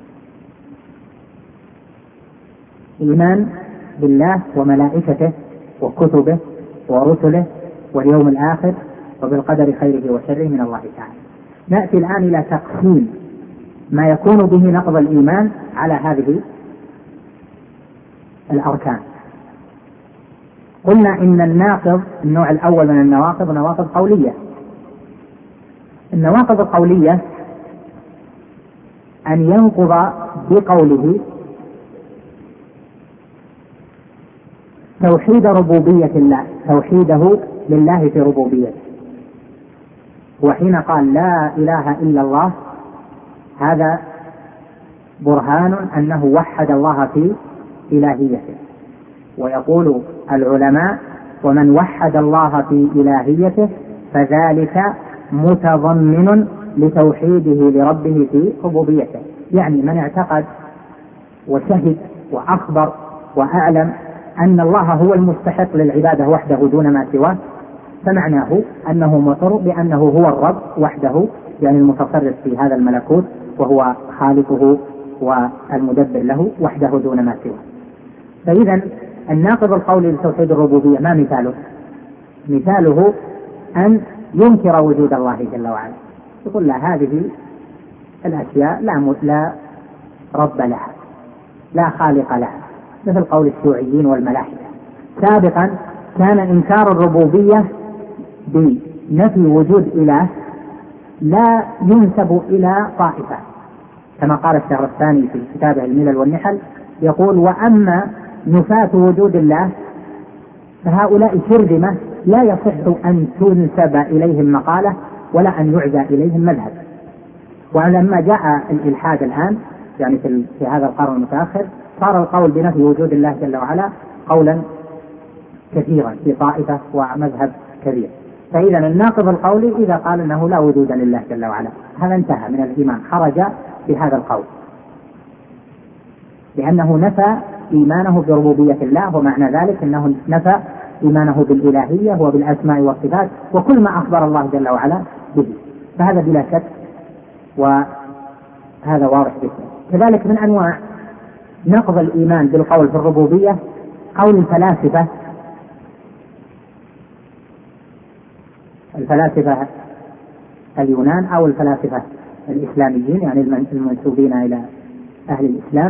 إيمان بالله وملائكته وكتبه ورسله واليوم الآخر وبالقدر خيره وشره من الله تعالى. نأتي الآن إلى تقسيم ما يكون به نقض الإيمان على هذه الأركان. قلنا إن الناقض النوع الأول من النواقض نواقض قولية. النواقض القولية أن ينقض بقوله توحيد ربوبية الله، توحيده لله في ربوبيته، وحين قال لا إله إلا الله هذا برهان أنه وحد الله في إلهيته. ويقول العلماء: ومن وحد الله في إلهيته فذلك متضمن لتوحيده لربه في ربوبيته. يعني من اعتقد وشهد وأخبر وأعلم أن الله هو المستحق للعبادة وحده دون ما سواه، فمعناه أنه مقر بأنه هو الرب وحده، يعني المتصرف في هذا الملكوت وهو خالقه والمدبر له وحده دون ما سواه. فإذا الناقض القولي لتوحيد الربوبية ما مثاله؟ مثاله أن ينكر وجود الله جل وعلا، يقول لا هذه الأشياء لا رب لها، لا خالق لها، مثل قول الشيوعيين والملاحدة. سابقا كان إنكار الربوبية بنفي وجود إله لا ينسب إلى طائفة، كما قال الشهرستاني في كتابه الملل والنحل، يقول: وأما نفاة وجود الله فهؤلاء شرذمة لا يصح أن تنسب إليهم مقالة ولا أن يعزى إليهم مذهب. ولما جاء الإلحاد الآن يعني في هذا القرن المتأخر صار القول بنفي وجود الله جل وعلا قولا كثيرا في طائفة ومذهب كبير. فإذا الناقض القولي إذا قال أنه لا وجود لله جل وعلا هذا انتهى من الإيمان، خرج بهذا القول، لأنه نفى إيمانه بربوبية الله، ومعنى ذلك أنه نفى إيمانه بالإلهية وبالأسماء والصفات وكل ما أخبر الله جل وعلا به. فهذا بلا شك وهذا واضح جدا. كذلك من أنواع نقض الإيمان بالقول في الربوبية قول الفلاسفة اليونان أو الفلاسفة الإسلاميين، يعني المنسوبين إلى أهل الإسلام،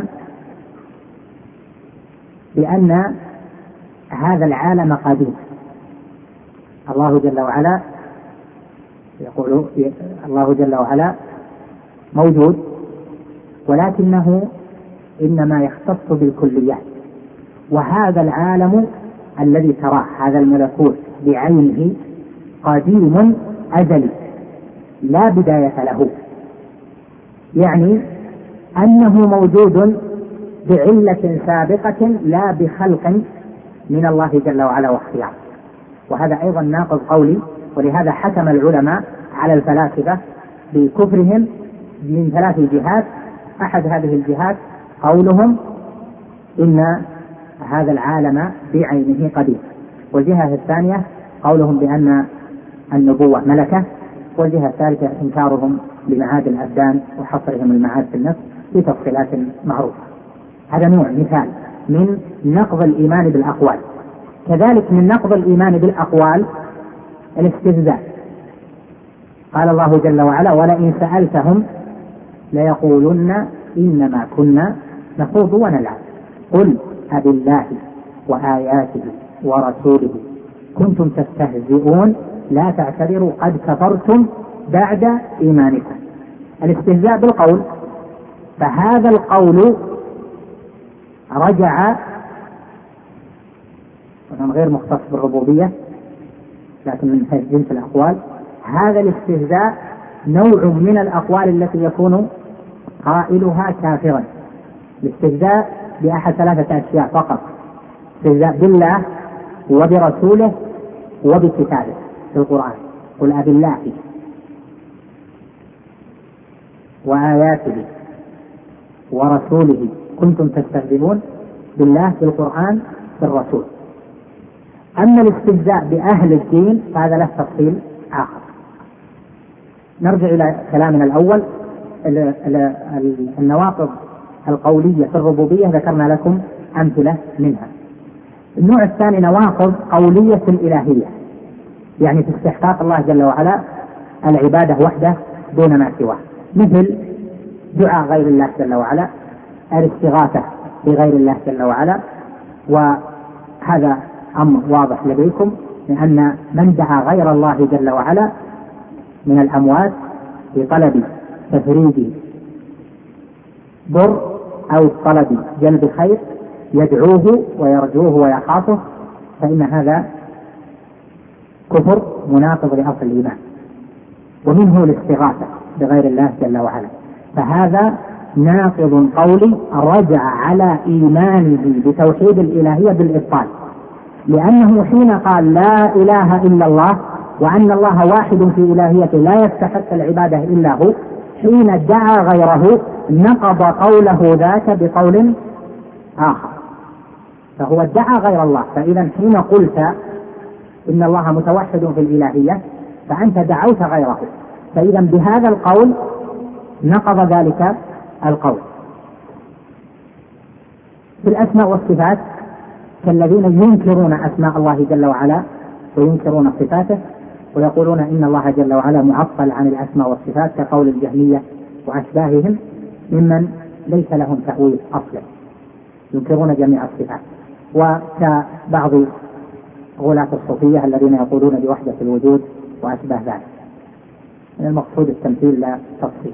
بأن هذا العالم قديم. الله جل وعلا يقول الله جل وعلا موجود، ولكنه إنما يختص بالكليات، وهذا العالم الذي تراه هذا الملكوت بعينه قديم أزلي لا بداية له، يعني أنه موجود بعلة سابقة لا بخلق من الله جل وعلا واختيار. وهذا أيضا ناقض قولي، ولهذا حكم العلماء على الفلاسفة بكفرهم من 3 جهات. أحد هذه الجهات قولهم إن هذا العالم بعينه قديم، والجهة الثانية قولهم بأن النبوة ملكة، والجهة الثالثة إنكارهم لمعاد الأبدان وحصرهم المعاد في النفس في تفصيلات معروفة. هذا نوع مثال من نقض الإيمان بالأقوال. كذلك من نقض الإيمان بالأقوال الاستهزاء. قال الله جل وعلا: ولئن سألتهم ليقولن إنما كنا نخوض ونلعب قل أبالله وآياته ورسوله كنتم تستهزئون لا تعتذروا قد كفرتم بعد إيمانكم. الاستهزاء بالقول، فهذا القول رجع غير مختص بالربوبية لكن من جنس الأقوال. هذا الاستهزاء نوع من الأقوال التي يكون قائلها كافرا. الاستهزاء بأحد 3 أشياء فقط: استهزاء بالله وبرسوله وبكتابه في القرآن. قل أبالله وآياته ورسوله كنتم تستهزئون بالله بالقرآن بالرسول. أما الاستهزاء بأهل الدين فهذا له تفصيل آخر. نرجع إلى كلامنا الأول. النواقض القولية في الربوبية ذكرنا لكم أمثلة منها. النوع الثاني نواقض قولية في الإلهية، يعني في استحقاق الله جل وعلا العبادة وحده دون ما سواه، مثل دعاء غير الله جل وعلا، الاستغاثة بغير الله جل وعلا. وهذا أمر واضح لديكم، لأن من دعا غير الله جل وعلا من الأموات بطلب تفريج ضر أو طلب جلب خير يدعوه ويرجوه ويخافه، فإن هذا كفر مناقض لأصل الإيمان. ومنه الاستغاثة بغير الله جل وعلا، فهذا ناقض قولي رجع على إيمانه بتوحيد الإلهية بالإبطال، لأنه حين قال لا إله إلا الله وأن الله واحد في إلهيته لا يستحق العبادة إلا هو، حين دعا غيره نقض قوله ذاك بقول آخر، فهو ادعى غير الله. فإذا حين قلت إن الله متوحد في الإلهية فأنت دعوت غيره، فإذا بهذا القول نقض ذلك القول. في الأسماء والصفات كالذين ينكرون أسماء الله جل وعلا وينكرون صفاته، ويقولون إن الله جل وعلا معطل عن الأسماء والصفات كقول الجهمية وأشباههم ممن ليس لهم تأويل أصلا، ينكرون جميع الصفات. وكبعض غلاة الصوفية الذين يقولون بوحدة الوجود وأشباه ذلك. من المقصود التمثيل لا تفصيل.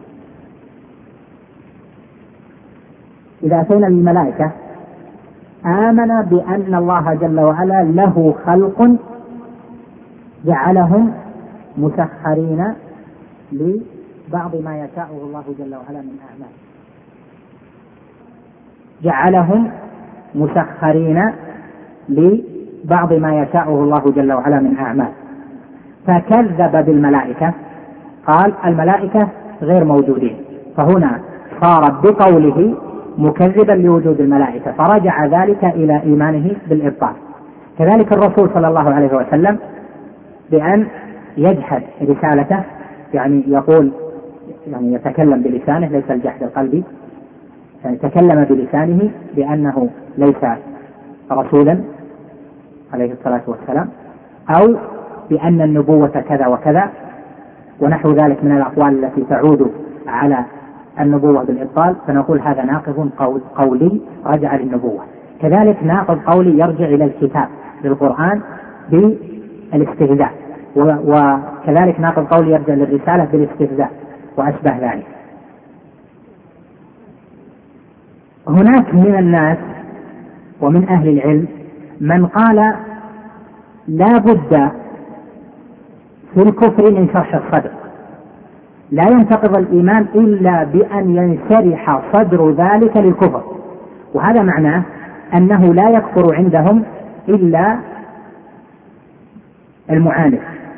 إذا أتينا للملائكة آمن بأن الله جل وعلا له خلق جعلهم مسخرين لبعض ما يشاءه الله جل وعلا من أعمال، جعلهم مسخرين لبعض ما يشاءه الله جل وعلا من أعمال، فكذب بالملائكة، قال الملائكة غير موجودين، فهنا صار بقوله مكذبا لوجود الملائكة، فرجع ذلك إلى إيمانه بالإبطال. كذلك الرسول صلى الله عليه وسلم بأن يجحد رسالته، يعني يقول يعني يتكلم بلسانه ليس الجحد القلبي، يعني تكلم بلسانه بأنه ليس رسولا عليه الصلاة والسلام، أو بأن النبوة كذا وكذا ونحو ذلك من الأقوال التي تعود على النبوة بالإبطال، فنقول هذا ناقض قولي رجع للنبوة. كذلك ناقض قولي يرجع إلى الكتاب للقرآن بالاستهزاء، وكذلك ناقض قولي يرجع للرسالة بالاستهزاء وأشبه ذلك. هناك من الناس ومن أهل العلم من قال لا بد في الكفر من شرح الصدر، لا ينتقض الإيمان إلا بأن ينشرح صدر ذلك للكفر، وهذا معناه أنه لا يكفر عندهم إلا المعاند،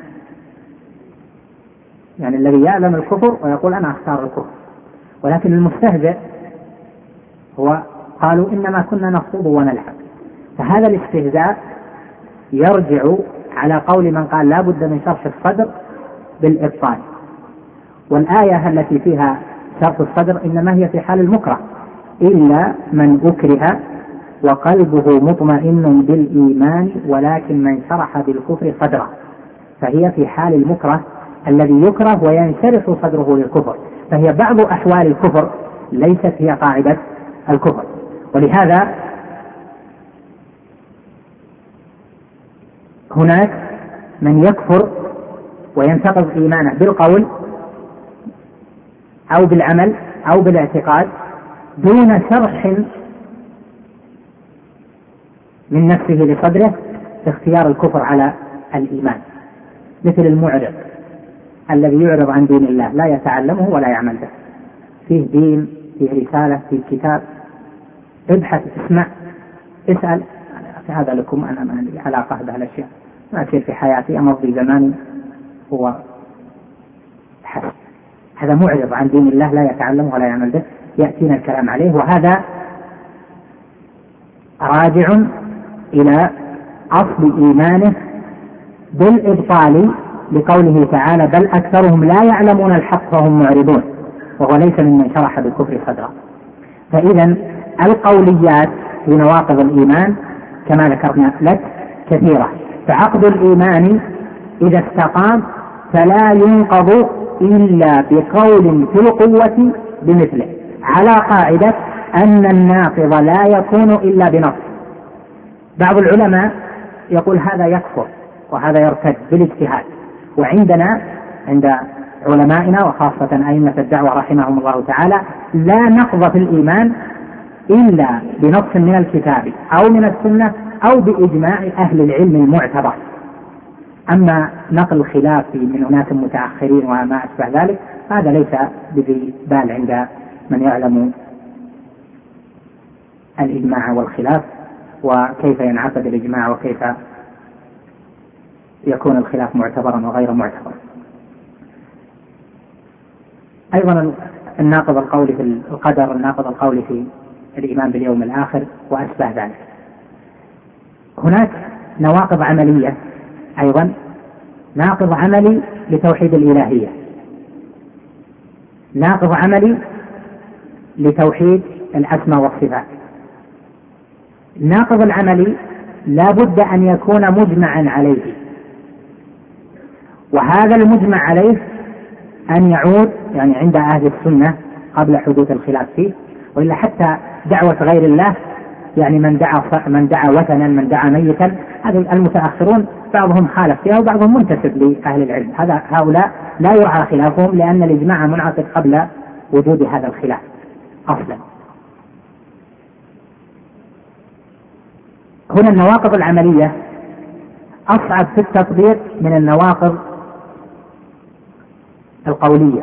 يعني الذي يعلم الكفر ويقول أنا أختار الكفر. ولكن المستهزئ هو قالوا إنما كنا نخوض ونلعب، فهذا الاستهزاء يرجع على قول من قال لا بد من شرح الصدر بالإبطال. والآية التي فيها شرح الصدر إنما هي في حال المكره، إلا من أكره وقلبه مطمئن بالإيمان ولكن من شرح بالكفر صدره، فهي في حال المكره الذي يكره وينشرح صدره للكفر، فهي بعض أحوال الكفر ليست هي قاعدة الكفر. ولهذا هناك من يكفر وينتقض إيمانه بالقول أو بالعمل أو بالاعتقاد دون شرح من نفسه لصدره في اختيار الكفر على الإيمان، مثل المعرض الذي يعرض عن دين الله لا يتعلمه ولا يعمل به، فيه دين، فيه رسالة، فيه كتاب، ابحث، اسمع، اسأل، هذا لكم، أنا ما لي علاقة بهالأشياء، ما أصير في حياتي، أمضي زماني هو حسب. هذا معرض عن دين الله لا يتعلم ولا يعمل به، يأتينا الكلام عليه، وهذا راجع إلى أصل إيمانه بالإبطال لقوله تعالى بل أكثرهم لا يعلمون الحق فهم معرضون، وهو ليس ممن شرح بالكفر صدرا. فإذا القوليات في نواقض الإيمان كما ذكرنا لك كثيرة، فعقد الإيمان إذا استقام فلا ينقض إلا بقول في القوة بمثله، على قاعدة أن الناقض لا يكون إلا بنص. بعض العلماء يقول هذا يكفر وهذا يرتد بالاجتهاد، وعندنا عند علمائنا وخاصة أئمة الدعوة رحمهم الله تعالى لا نقض في الإيمان إلا بنص من الكتاب أو من السنة أو بإجماع أهل العلم المعتبر. أما نقل الخلاف من أناس متأخرين وما أشبه ذلك هذا ليس بذي بال عند من يعلم الإجماع والخلاف وكيف ينعقد الإجماع وكيف يكون الخلاف معتبرا وغير معتبر. أيضا الناقض القولي في القدر، الناقض القولي في الإيمان باليوم الآخر وأشبه ذلك. هناك نواقض عملية أيضا، ناقض عملي لتوحيد الإلهية، ناقض عملي لتوحيد الأسماء والصفات. الناقض العملي لا بد أن يكون مجمعا عليه، وهذا المجمع عليه أن يعود يعني عند أهل السنة قبل حدوث الخلاف فيه، وإلا حتى دعوة غير الله يعني من دعا وثنا من دعا ميتا، هذه المتأخرون بعضهم خالف فيها وبعضهم منتسب لأهل العلم، هؤلاء لا يرعى خلافهم لأن الإجماع منعقد قبل وجود هذا الخلاف أصلا. هنا النواقض العملية أصعب في التطبيق من النواقض القولية،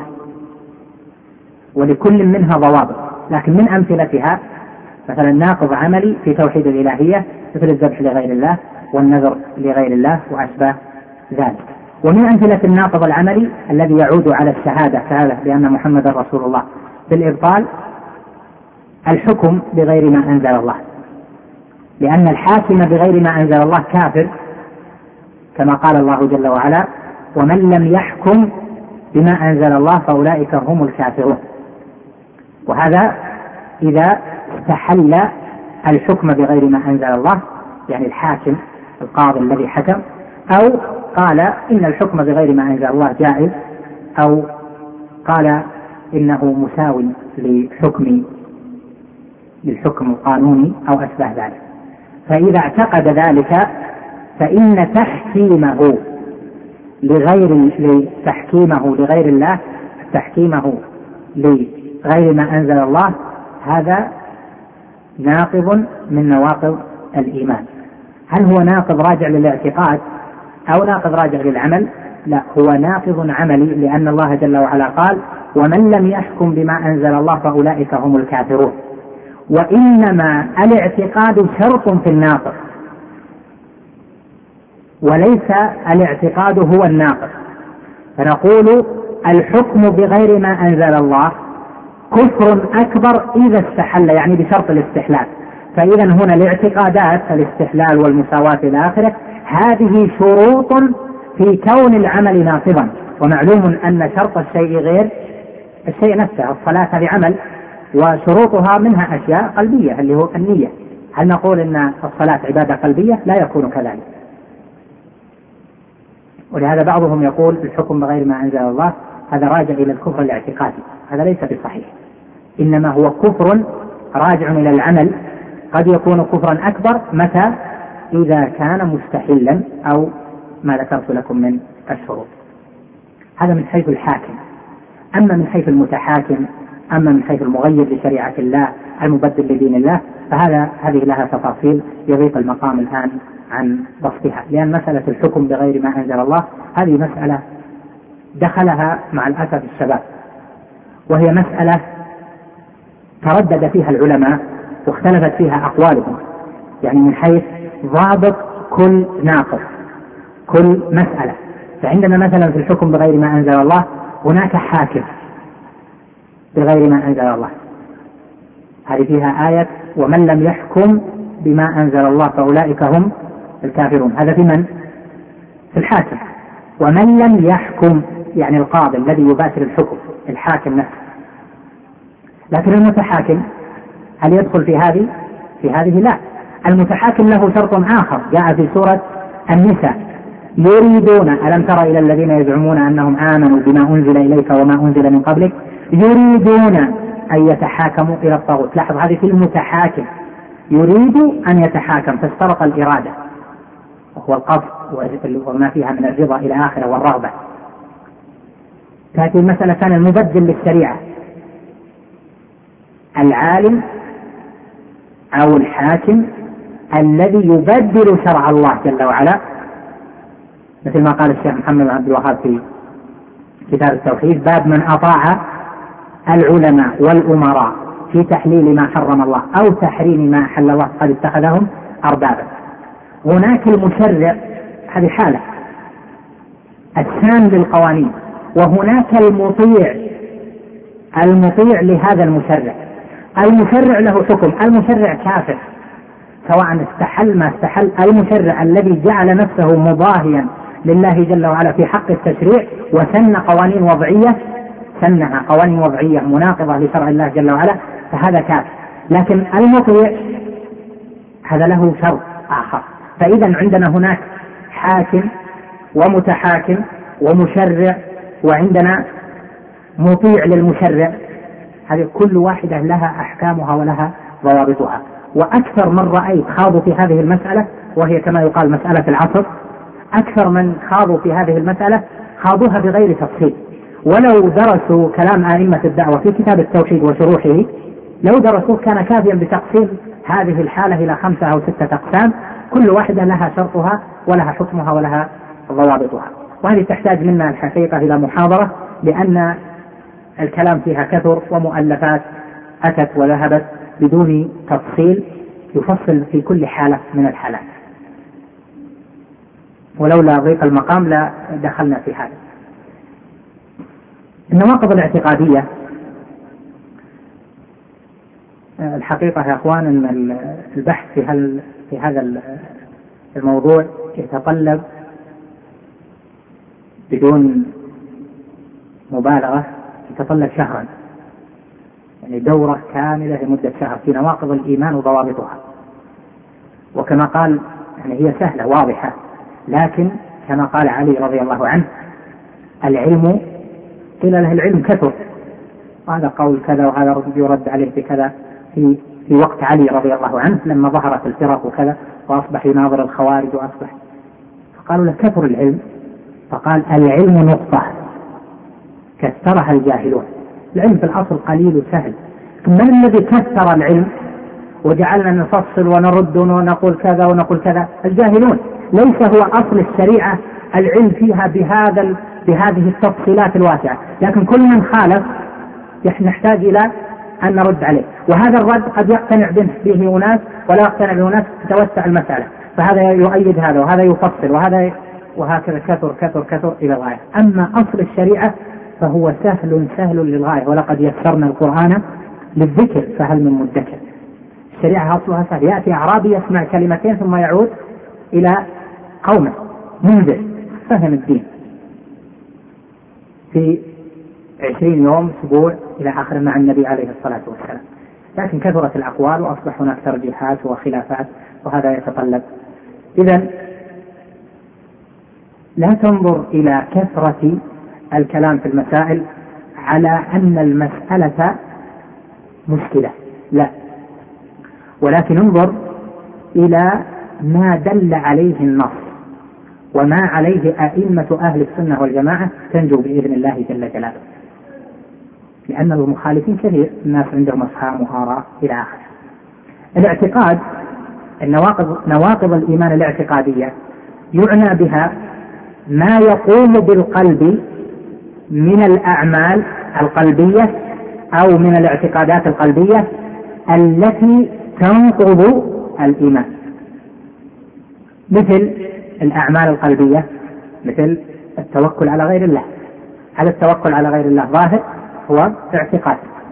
ولكل منها ضوابط، لكن من أمثلتها مثلا ناقض عملي في توحيد الإلهية مثل الذبح لغير الله والنذر لغير الله وأشباه ذلك. ومن أمثلة الناقض العملي الذي يعود على الشهادة بأن محمد رسول الله بالإبطال الحكم بغير ما أنزل الله، لأن الحاكم بغير ما أنزل الله كافر، كما قال الله جل وعلا ومن لم يحكم بما أنزل الله فأولئك هم الكافرون. وهذا إذا استحل الحكم بغير ما أنزل الله، يعني الحاكم القاضي الذي حكم، أو قال إن الحكم بغير ما أنزل الله جائز، أو قال إنه مساو للحكم القانوني أو أشبه ذلك. فإذا اعتقد ذلك فإن تحكيمه لغير الله، تحكيمه لغير ما أنزل الله، هذا ناقض من نواقض الإيمان. هل هو ناقض راجع للاعتقاد أو ناقض راجع للعمل؟ لا، هو ناقض عملي، لأن الله جل وعلا قال ومن لم يحكم بما أنزل الله فأولئك هم الكافرون. وإنما الاعتقاد شرط في الناقض وليس الاعتقاد هو الناقض. فنقول الحكم بغير ما أنزل الله كفر أكبر إذا استحل، يعني بشرط الاستحلال. فإذا هنا الاعتقادات الاستحلال والمساواة إلى آخره هذه شروط في كون العمل ناقضا، ومعلوم أن شرط الشيء غير الشيء نفسه. الصلاة هذه عمل وشروطها منها أشياء قلبية اللي هو النية. هل نقول أن الصلاة عبادة قلبية؟ لا يكون كذلك. ولهذا بعضهم يقول الحكم بغير ما أنزل الله هذا راجع إلى الكفر الاعتقادي، هذا ليس بصحيح، إنما هو كفر راجع إلى العمل، قد يكون كفرا أكبر متى إذا كان مستحلا أو ما ذكرت لكم من الشروط. هذا من حيث الحاكم. أما من حيث المتحاكم، أما من حيث المغير لشريعة الله المبدل لدين الله، هذه لها تفاصيل يضيق المقام الآن عن بسطها، لأن مسألة الحكم بغير ما أنزل الله هذه مسألة دخلها مع الأسف الشباب، وهي مسألة تردد فيها العلماء واختلفت فيها أقوالهم، يعني من حيث ضابط كل ناقض كل مسألة. فعندنا مثلا في الحكم بغير ما أنزل الله هناك حاكم بغير ما أنزل الله. هذه فيها آية ومن لم يحكم بما أنزل الله فأولئك هم الكافرون. هذا في من؟ في الحاكم. ومن لم يحكم يعني القاضي الذي يباشر الحكم، الحاكم نفسه. لكن المتحاكم هل يدخل في هذه؟ لا. المتحاكم له شرط آخر جاء في سورة النساء: يريدون، ألم تر إلى الذين يزعمون أنهم آمنوا بما أنزل إليك وما أنزل من قبلك يريدون أن يتحاكموا إلى الطاغوت. لاحظ هذه في المتحاكم، يريد أن يتحاكم، فاسترق الإرادة وهو القصد وما فيها من الرضا إلى آخره والرغبة. تأتي المسألة كان المبدل للشريعة العالم أو الحاكم الذي يبدل شرع الله جل وعلا، مثل ما قال الشيخ محمد بن عبد الوهاب في كتاب التوحيد: باب من أطاع العلماء والأمراء في تحليل ما حرم الله أو تحريم ما أحل الله قد اتخذهم أربابا. هناك المشرع، هذه حالة السام للقوانين، وهناك المطيع لهذا المشرع. المشرع له حكم، المشرع كافر سواء استحل ما استحل. المشرع الذي جعل نفسه مضاهيا لله جل وعلا في حق التشريع وسن قوانين وضعية، سنها قوانين وضعية مناقضة لشرع الله جل وعلا، فهذا كافر. لكن المطيع هذا له شرط آخر. فإذا عندنا هناك حاكم ومتحاكم ومشرع، وعندنا مطيع للمشرع. هذه كل واحدة لها أحكامها ولها ضوابطها. وأكثر من رأيت خاضوا في هذه المسألة، وهي كما يقال مسألة العصر، أكثر من خاضوا في هذه المسألة خاضوها بغير تفصيل. ولو درسوا كلام أئمة الدعوة في كتاب التوحيد وشروحه، لو درسوه كان كافيا بتقسيم هذه الحالة إلى 5 أو 6 أقسام، كل واحدة لها شرطها ولها حكمها ولها ضوابطها. وهذه تحتاج منا الحقيقة إلى محاضرة، لأن الكلام فيها كثر ومؤلفات أتت وذهبت بدون تفصيل يفصل في كل حالة من الحالات، ولولا ضيق المقام لا دخلنا في هذا. النواقض الاعتقادية، الحقيقة يا أخوان أن البحث في هذا الموضوع يتطلب بدون مبالغة يتطلب شهرا، يعني دورة كاملة لمدة شهر في نواقض الإيمان وضوابطها. وكما قال يعني هي سهلة واضحة، لكن كما قال علي رضي الله عنه: العلم قيل له العلم كثر، وهذا قول كذا وهذا يرد عليه بكذا في وقت علي رضي الله عنه لما ظهرت الفرق وكذا وأصبح يناظر الخوارج وأصبح، فقالوا له كثر العلم، فقال: العلم نقطة كثرها الجاهلون. العلم في الأصل قليل وسهل، من الذي كثر العلم وجعلنا نفصل ونرد ونقول كذا ونقول كذا؟ الجاهلون. ليس هو أصل الشريعة العلم فيها بهذه التفصيلات الواسعة، لكن كل من خالف نحتاج إلى أن نرد عليه، وهذا الرد قد يقتنع به أناس ولا يقتنع به أناس، تتوسع المسألة، فهذا يؤيد هذا وهذا يفصل وهذا، وهكذا كثر كثر كثر إلى الغاية. أما أصل الشريعة فهو سهل للغاية، ولقد يسرنا القرآن للذكر فهل من مدكر. الشريعة أصلها سهل، يأتي أعرابي يسمع كلمتين ثم يعود إلى قومه منذر فهم الدين في 20 يوم أسبوع إلى آخر مع النبي عليه الصلاة والسلام. لكن كثرت الأقوال وأصبح هناك ترجيحات وخلافات، وهذا يتطلب. إذن لا تنظر إلى كثرة الكلام في المسائل على أن المسألة مشكلة، لا، ولكن انظر إلى ما دل عليه النص وما عليه أئمة أهل السنة والجماعة، تنجو بإذن الله جل جلاله. لأن المخالفين كثير، الناس عندهم أفهام وآراء إلى آخره. الاعتقاد، نواقض الإيمان الاعتقادية يعنى بها ما يقوم بالقلب من الأعمال القلبية أو من الاعتقادات القلبية التي تنقض الإيمان، مثل الأعمال القلبية، مثل التوكل على غير الله. هذا التوكل على غير الله ظاهر هو اعتقاد،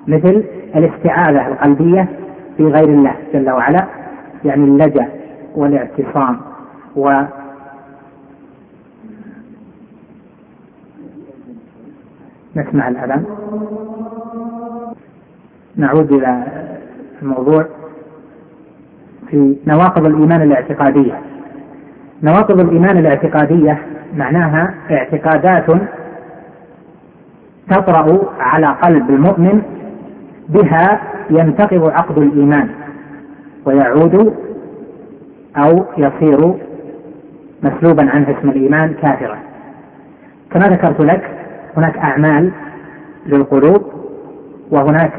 مثل الاستعاذة القلبية في غير الله جل وعلا، يعني اللجأ والاعتصام نسمع الأذان. نعود إلى الموضوع في نواقض الإيمان الاعتقادية. نواقض الإيمان الاعتقادية معناها اعتقادات تطرأ على قلب المؤمن بها ينتقض عقد الإيمان ويعود أو يصير مسلوبا عنه اسم الإيمان كافرا. كما ذكرت لك هناك أعمال للقلوب وهناك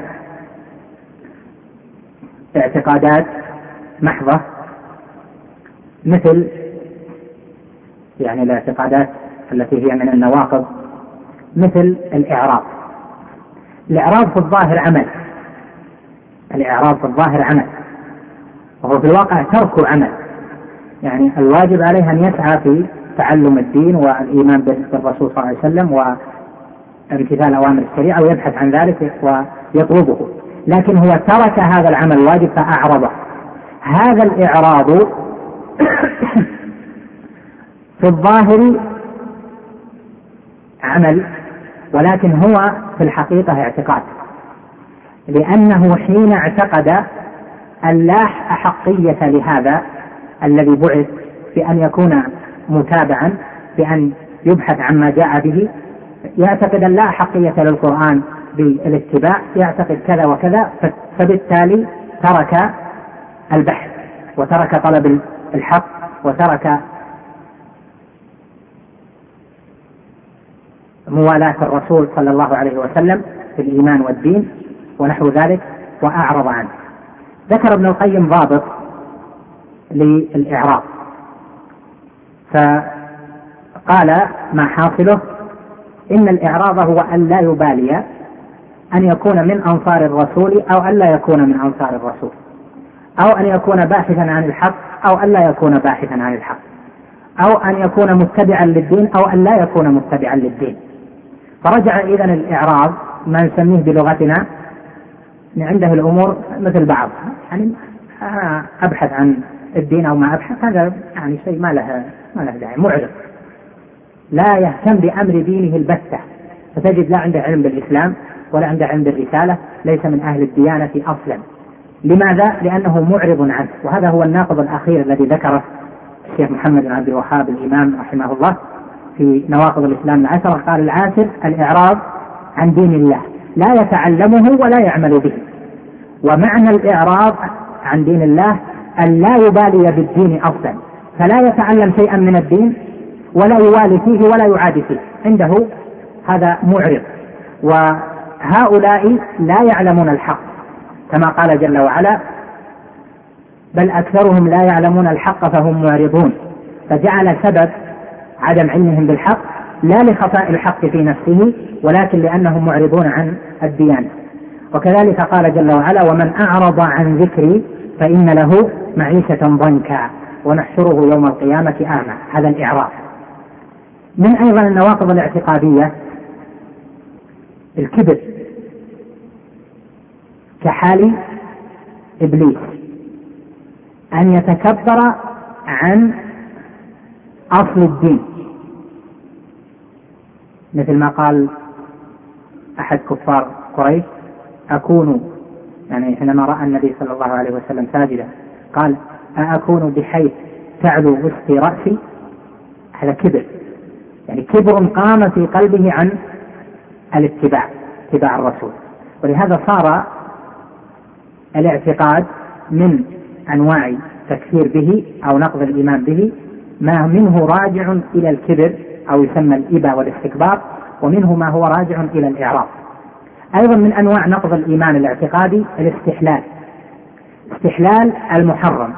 اعتقادات محضة، مثل يعني الاعتقادات التي هي من النواقض مثل الإعراض. الإعراض في الظاهر عمل، الإعراض في الظاهر عمل وهو في الواقع ترك عمل، يعني الواجب عليه أن يسعى في تعلم الدين والإيمان بالرسول صلى الله عليه وسلم وامتثال أوامر الشريعة ويبحث عن ذلك ويطلبه، لكن هو ترك هذا العمل الواجب فأعرضه. هذا الإعراض في الظاهر عمل، ولكن هو في الحقيقة اعتقاد، لأنه حين اعتقد أن لا أحقية لهذا الذي بعث بأن يكون متابعا، بأن يبحث عما جاء به، يعتقد أن لا أحقية للقرآن بالاتباع، يعتقد كذا وكذا، فبالتالي ترك البحث وترك طلب الحق وترك موالاة الرسول صلى الله عليه وسلم في الإيمان والدين ونحو ذلك وأعرض عنه. ذكر ابن القيم ضابط للإعراض فقال ما حاصله إن الإعراض هو أن لا يبالي أن يكون من أنصار الرسول أو أن لا يكون من أنصار الرسول، أو أن يكون باحثا عن الحق أو أن لا يكون باحثا عن الحق، أو أن يكون متبعا للدين أو أن لا يكون متبعا للدين. فرجع إذن الإعراض ما نسميه بلغتنا عنده الأمور مثل بعض، يعني أبحث عن الدين أو ما أبحث، هذا يعني شيء ما له داعي، معرض لا يهتم بأمر دينه البتة، فتجد لا عنده علم بالإسلام ولا عنده علم بالرسالة، ليس من أهل الديانة أصلا. لماذا؟ لأنه معرض عنه. وهذا هو الناقض الأخير الذي ذكره الشيخ محمد بن عبد الوهاب الإمام رحمه الله في نواقض الإسلام العشرة. قال العاشر الإعراض عن دين الله، لا يتعلمه ولا يعمل به. ومعنى الإعراض عن دين الله أن لا يبالي بالدين أصلا، فلا يتعلم شيئا من الدين ولا يوالي فيه ولا يعادي فيه، عنده هذا معرض. وهؤلاء لا يعلمون الحق كما قال جل وعلا بل أكثرهم لا يعلمون الحق فهم معرضون، فجعل سبب عدم علمهم بالحق لا لخفاء الحق في نفسه ولكن لأنهم معرضون عن الديانة. وكذلك قال جل وعلا ومن أعرض عن ذكري فإن له معيشة ضنكا ونحشره يوم القيامة أعمى. هذا الإعراض. من أيضا النواقض الاعتقادية الكبر كحال إبليس، أن يتكبر عن أصل الدين، مثل ما قال أحد كفار قريش أكون، يعني حينما رأى النبي صلى الله عليه وسلم ساجدا قال أكون بحيث تعلو وسطي رأسي. هذا كبر، يعني كبر قام في قلبه عن اتباع الرسول. ولهذا صار الاعتقاد من أنواع تكفير به أو نقض الإيمان به ما منه راجع إلى الكبر أو يسمى الإباء والاستكبار، ومنه ما هو راجع إلى الإعراض. أيضا من أنواع نقض الإيمان الاعتقادي الاستحلال، استحلال المحرم.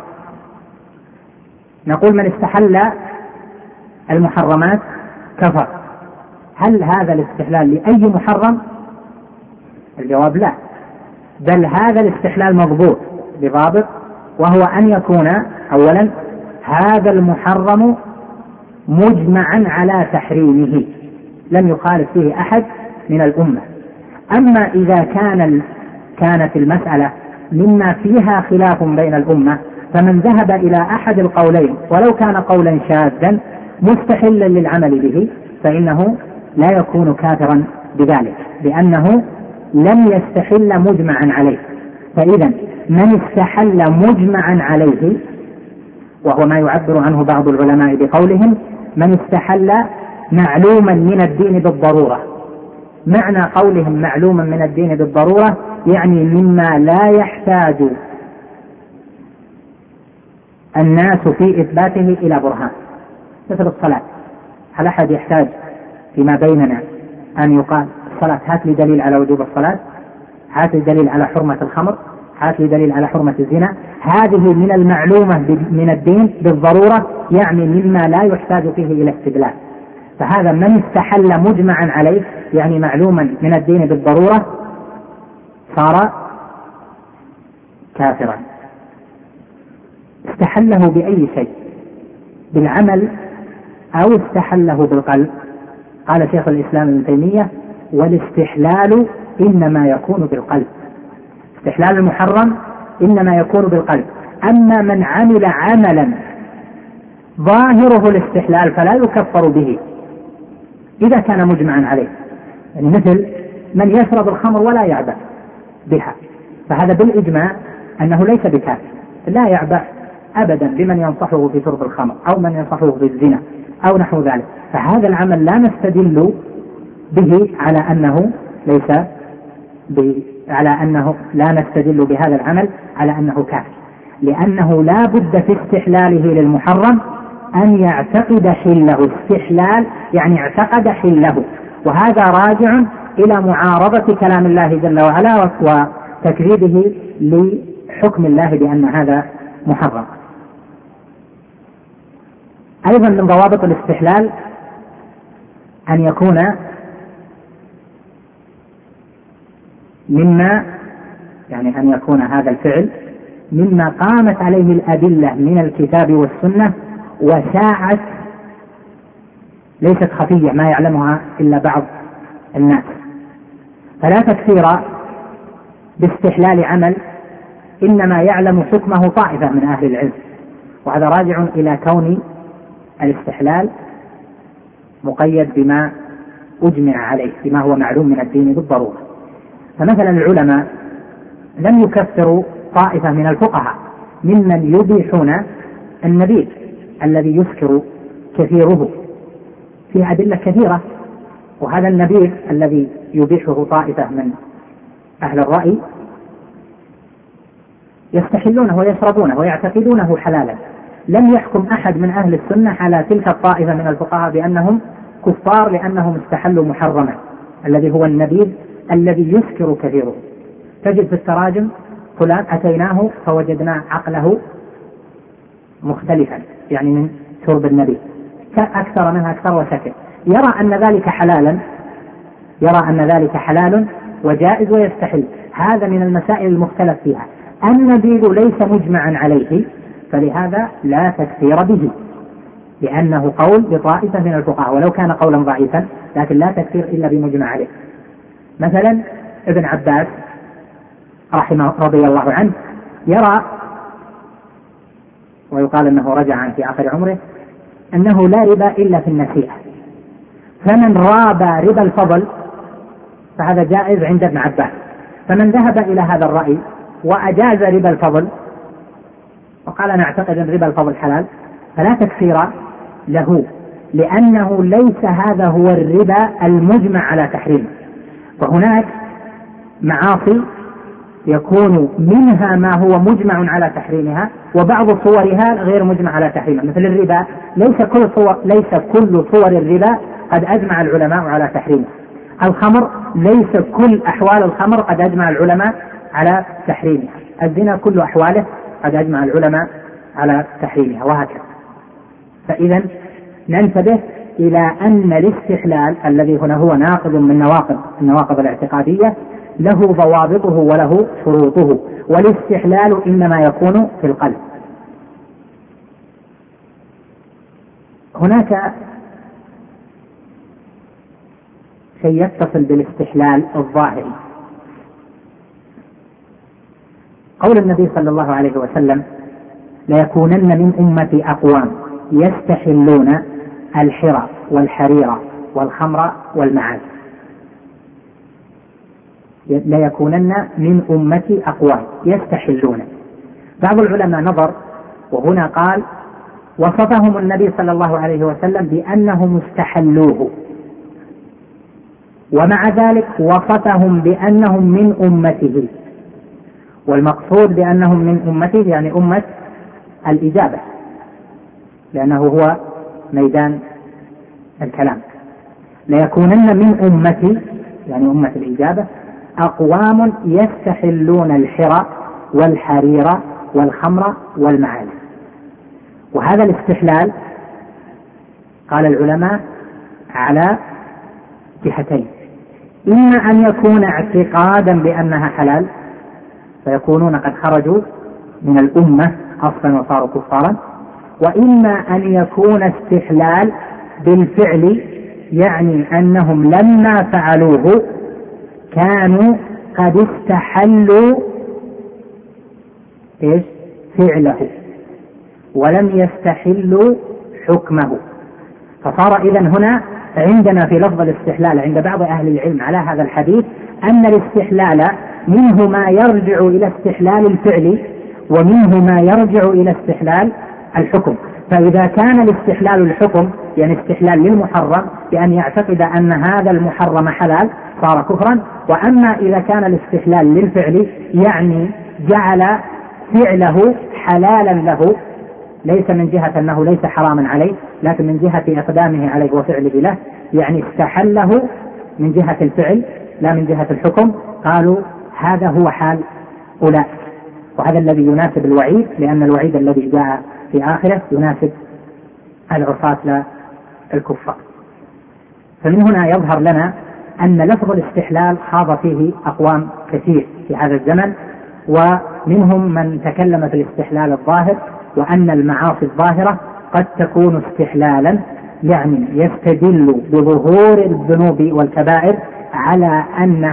نقول من استحل المحرمات كفر. هل هذا الاستحلال لأي محرم؟ الجواب لا، بل هذا الاستحلال مضبوط بضابط، وهو أن يكون أولا هذا المحرم مجمعا على تحريمه لم يخالف فيه أحد من الأمة. أما إذا كان كانت المسألة مما فيها خلاف بين الأمة، فمن ذهب إلى أحد القولين ولو كان قولا شاذا مستحلا للعمل به فإنه لا يكون كافرا بذلك، لأنه لم يستحل مجمعا عليه. فإذا من استحل مجمعا عليه، وهو ما يعبر عنه بعض العلماء بقولهم من استحل معلوما من الدين بالضرورة. معنى قولهم معلوما من الدين بالضرورة يعني مما لا يحتاج الناس في إثباته إلى برهان، مثل الصلاة. هل أحد يحتاج فيما بيننا أن يقال الصلاة هات لي دليل على وجوب الصلاة، هات لي دليل على حرمة الخمر، هات لي دليل على حرمة الزنا؟ هذه من المعلومة من الدين بالضرورة، يعني مما لا يحتاج فيه إلى استدلال. فهذا من استحل مجمعا عليه يعني معلوما من الدين بالضرورة صار كافرا. استحله بأي شيء؟ بالعمل أو استحله بالقلب؟ قال شيخ الإسلام ابن تيمية والاستحلال إنما يكون بالقلب. استحلال المحرم إنما يكون بالقلب. أما من عمل عملا ظاهره الاستحلال فلا يكفر به إذا كان مجمعا عليه، يعني مثل من يشرب الخمر ولا يعبأ بها، فهذا بالإجماع أنه ليس بكافر، لا يعبأ أبدا بمن ينصحه في شرب الخمر أو من ينصحه بالزنا أو نحو ذلك. فهذا العمل لا نستدل به على أنه لا نستدل بهذا العمل على أنه كافر، لأنه لا بد في استحلاله للمحرم أن يعتقد حله. استحلال يعني اعتقد حله، وهذا راجع إلى معارضة كلام الله جل وعلا وتكذيبه لحكم الله بأن هذا محرم. أيضا من ضوابط الاستحلال أن يكون أن يكون هذا الفعل مما قامت عليه الأدلة من الكتاب والسنة وشاعت، ليست خفية ما يعلمها إلا بعض الناس. فلا تكثير باستحلال عمل إنما يعلم حكمه طائفة من أهل العلم، وهذا راجع إلى كون الاستحلال مقيد بما أجمع عليه، بما هو معلوم من الدين بالضرورة. فمثلا العلماء لم يكفروا طائفة من الفقهاء ممن يبيحون النبيذ الذي يسكر كثيره، فيه أدلة كثيرة، وهذا النبيذ الذي يبيحه طائفة من أهل الرأي يستحلونه ويشربونه ويعتقدونه حلالا. لم يحكم أحد من أهل السنة على تلك الطائفة من الفقهاء بأنهم كفار لأنهم استحلوا محرما الذي هو النبيذ الذي يسكر كثيره. تجد في التراجم فلان أتيناه فوجدنا عقله مختلفا، يعني من شرب النبيذ أكثر منها أكثر وسكر، يرى أن ذلك حلال وجائز ويستحل. هذا من المسائل المختلف فيها. النبيذ ليس مجمعا عليه، فلهذا لا تكفير به، لأنه قول بطائفة من الفقهاء ولو كان قولا ضعيفا، لكن لا تكفير إلا بمجمع عليه. مثلا ابن عباس رضي الله عنه يرى، ويقال أنه رجع في آخر عمره، أنه لا ربا إلا في النسيئة، فمن رابى ربا الفضل فهذا جائز عند ابن عباس. فمن ذهب إلى هذا الرأي وأجاز ربا الفضل وقال نعتقد أن ربا الفضل حلال فلا تكفير له، لأنه ليس هذا هو الربا المجمع على تحريمه. فهناك معاصي يكون منها ما هو مجمع على تحريمها وبعض صورها غير مجمع على تحريمها، مثل الربا ليس كل صور الربا قد أجمع العلماء على تحريمها. الخمر ليس كل أحوال الخمر قد أجمع العلماء على تحريمها. الزنا كل أحواله قد أجمع العلماء على تحريمها، وهكذا. فإذا ننتبه إلى أن الاستحلال الذي هنا هو ناقض من النواقض الاعتقادية له ضوابطه وله شروطه، والاستحلال إنما يكون في القلب. هناك شيء يتصل بالاستحلال الظاهري، قول النبي صلى الله عليه وسلم: ليكونن من أمتي أقوام يستحلون الحرى والحرير والخمر والمعازف. ليكونن من أمتي أقوام يستحلون. بعض العلماء نظر وهنا قال: وصفهم النبي صلى الله عليه وسلم بأنهم استحلوه، ومع ذلك وصفهم بأنهم من أمته، والمقصود بأنهم من أمته يعني أمة الإجابة، لأنه هو ميدان الكلام. ليكونن من أمتي يعني أمة الإجابة أقوام يستحلون الحرى والحرير والخمر والمعازف. وهذا الاستحلال قال العلماء على جهتين: إما أن يكون اعتقادا بأنها حلال فيكونون قد خرجوا من الأمة أصلا وصاروا كفارا، وإما أن يكون استحلال بالفعل، يعني أنهم لما فعلوه كانوا قد استحلوا فعله ولم يستحلوا حكمه. فصار إذن هنا عندنا في لفظ الاستحلال عند بعض أهل العلم على هذا الحديث أن الاستحلال منه ما يرجع إلى استحلال الفعل ومنه ما يرجع إلى استحلال الحكم. فإذا كان الاستحلال الحكم يعني استحلال للمحرم بأن يعتقد أن هذا المحرم حلال صار كفرا، وأما إذا كان الاستحلال للفعل يعني جعل فعله حلالا له، ليس من جهة أنه ليس حراما عليه لكن من جهة إقدامه عليه وفعله له، يعني استحله من جهة الفعل لا من جهة الحكم، قالوا هذا هو حال أولئك. وهذا الذي يناسب الوعيد، لأن الوعيد الذي جاء في آخره يناسب العصاة لا الكفار. فمن هنا يظهر لنا أن لفظ الاستحلال خاض فيه أقوام كثير في هذا الزمن، ومنهم من تكلم في الاستحلال الظاهر، وأن المعاصي الظاهرة قد تكون استحلالا، يعني يستدل بظهور الذنوب والكبائر على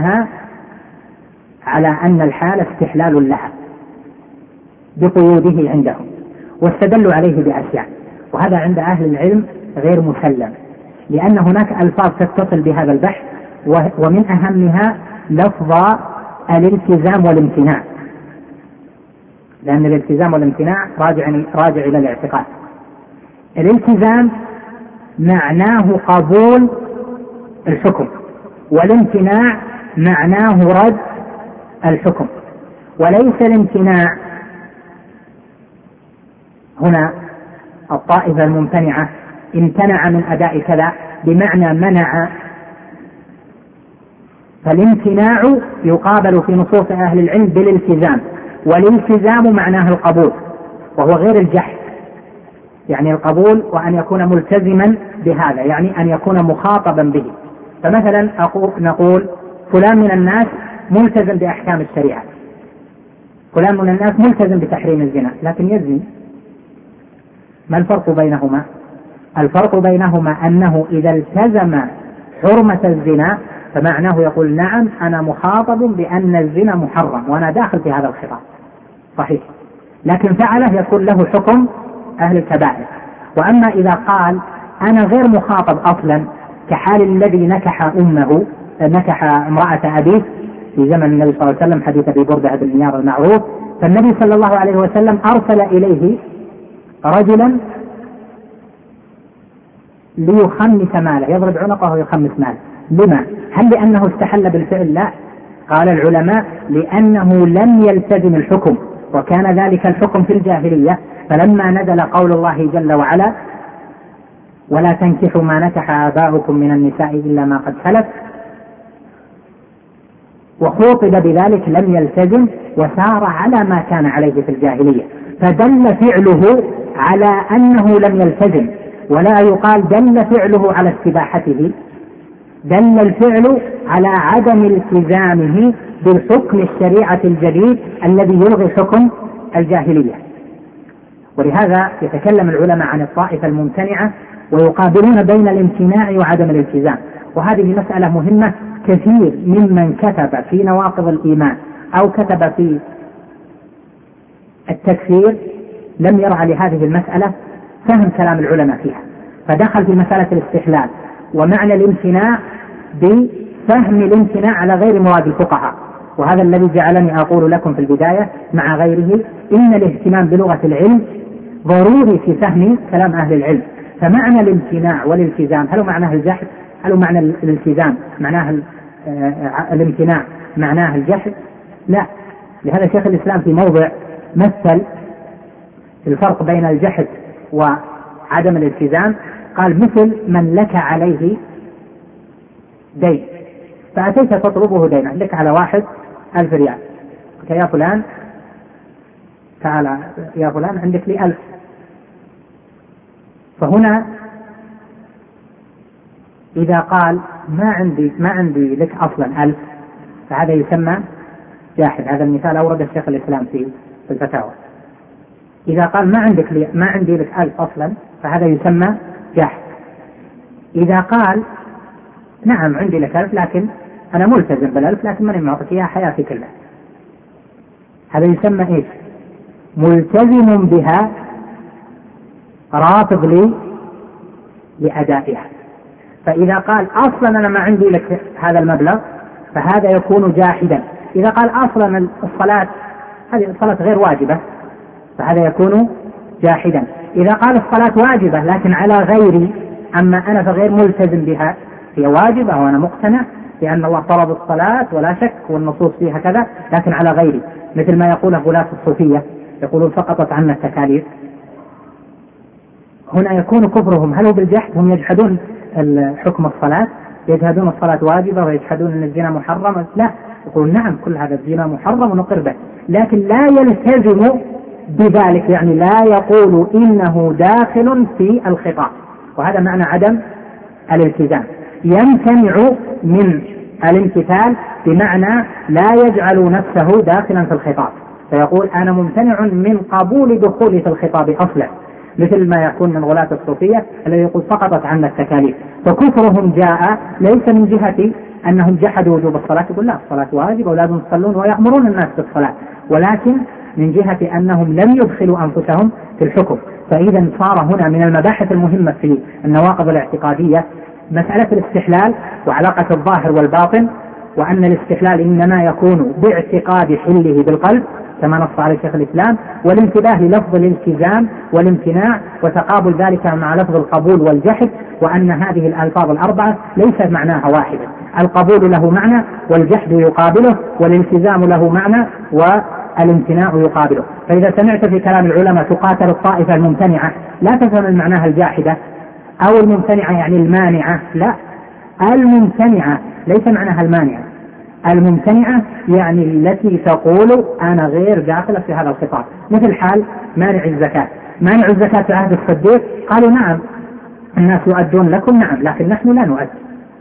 أن الحال استحلال لها بقيوده عندهم، واستدلوا عليه بأشياء. وهذا عند أهل العلم غير مسلم، لأن هناك ألفاظ تتصل بهذا البحث، ومن أهمها لفظ الالتزام والامتناع، لأن الالتزام والامتناع راجع إلى الاعتقاد. الالتزام معناه قبول الحكم، والامتناع معناه رد الحكم. وليس الامتناع هنا الطائفة الممتنعة امتنع من أداء كذا بمعنى منع، فالامتناع يقابل في نصوص أهل العلم بالالتزام، والالتزام معناه القبول وهو غير الجحد، يعني القبول وأن يكون ملتزما بهذا، يعني أن يكون مخاطبا به. فمثلا نقول فلان من الناس ملتزم بأحكام الشريعة، فلان من الناس ملتزم بتحريم الزنا لكن يزني. ما الفرق بينهما؟ الفرق بينهما أنه إذا التزم حرمة الزنا فمعناه يقول نعم أنا مخاطب بأن الزنا محرم وأنا داخل في هذا الخطاب صحيح، لكن فعله يكون له حكم أهل الكبائر. وأما إذا قال أنا غير مخاطب أصلا، كحال الذي نكح امرأة أبيه في زمن النبي صلى الله عليه وسلم، حديث أبي بردة بن نيار المعروف، فالنبي صلى الله عليه وسلم أرسل إليه رجلا ليخمس ماله، يضرب عنقه ويخمس ماله. لما؟ هل لأنه استحل بالفعل؟ لا، قال العلماء لأنه لم يلتزم الحكم، وكان ذلك الحكم في الجاهلية. فلما نزل قول الله جل وعلا ولا تنكحوا ما نكح آباؤكم من النساء إلا ما قد سلف، وخوطب بذلك لم يلتزم وسار على ما كان عليه في الجاهلية، فدل فعله على أنه لم يلتزم، ولا يقال دل فعله على استباحته، دل الفعل على عدم التزامه بالحكم الشريعة الجديد الذي يلغي حكم الجاهلية. ولهذا يتكلم العلماء عن الطائفة الممتنعة ويقابلون بين الامتناع وعدم الالتزام، وهذه مسألة مهمة. كثير ممن كتب في نواقض الإيمان أو كتب في التكفير لم يرعى لهذه المسألة فهم كلام العلماء فيها، فدخل في مسألة الاستحلال ومعنى الامتناع بفهم الامتناع على غير مراد الفقهاء. وهذا الذي جعلني أقول لكم في البداية مع غيره إن الاهتمام بلغة العلم ضروري في فهم كلام أهل العلم. فمعنى الامتناع والالتزام هل هو معناه الجحد؟ هل هو معنى الالتزام معناه الامتناع معناه الجحد؟ لا. لهذا شيخ الإسلام في موضع مثل الفرق بين الجحد وعدم الالتزام، قال مثل من لك عليه دين فأتيت تطلبه دينا، لك على 1,000 ريال، يا فلان تعال يا فلان عندك لي 1000. فهنا إذا قال ما عندي لك أصلا 1000 فهذا يسمى جاحد. هذا المثال أورد الشيخ الإسلام في الفتاوى. إذا قال ما عندي لك 1000 أصلا فهذا يسمى جاحد. إذا قال نعم عندي لك 1000 لكن أنا ملتزم بال1000 لكن ماني معطيك إياها حياتي كلها، هذا يسمى إيش؟ ملتزم بها رافض لي لأدائها. فإذا قال أصلا أنا ما عندي لك هذا المبلغ فهذا يكون جاحدا. إذا قال أصلا الصلاة هذه الصلاة غير واجبة فهذا يكون جاحدا. إذا قال الصلاة واجبة لكن على غيري أما أنا فغير ملتزم بها، هي واجبة وأنا مقتنع لأن الله فرض الصلاة ولا شك والنصوص فيها كذا لكن على غيري، مثل ما يقوله غلاة الصوفية يقولون سقطت عنا التكاليف. هنا يكون كفرهم هل هو بالجحد؟ هم يجحدون حكم الصلاة، يجحدون الصلاة واجبة ويجحدون أن الزنا محرم. لا، يقول نعم كل هذا الزنا محرم ونقر به لكن لا يلتزم بذلك، يعني لا يقول إنه داخل في الخطاب، وهذا معنى عدم الالتزام. يمتنع من الامتثال بمعنى لا يجعل نفسه داخلا في الخطاب، فيقول أنا ممتنع من قبول دخولي في الخطاب أصلا، مثل ما يكون من غلاة الصوفية الذي يقول سقطت عنا التكاليف. فكفرهم جاء ليس من جهة أنهم جحدوا وجوب الصلاة، يقول لا الصلاة واجبة ولازم يصلون ويأمرون الناس بالصلاة، ولكن من جهة أنهم لم يدخلوا أنفسهم في الحكم. فإذا صار هنا من المباحث المهمة في النواقض الاعتقادية مسألة الاستحلال وعلاقة الظاهر والباطن، وأن الاستحلال إنما يكون باعتقاد حله بالقلب كما نص عليه شيخ الإسلام، والانتباه للفظ الالتزام والامتناع وتقابل ذلك مع لفظ القبول والجحد، وأن هذه الألفاظ الأربعة ليس معناها واحدا، القبول له معنى والجحد يقابله والالتزام له معنى والامتناع يقابله. فإذا سمعت في كلام العلماء تقاتل الطائفة الممتنعة لا تفهم معناها الجاحدة أو الممتنعة يعني المانعة، لا، الممتنعة ليس معناها المانعة، الممتنعة يعني التي تقول أنا غير داخلة في هذا الخطاب، مثل حال مانع الزكاة. مانع الزكاة في عهد الصديق قالوا نعم الناس يؤدون لكم، نعم لكن نحن لا نؤدي،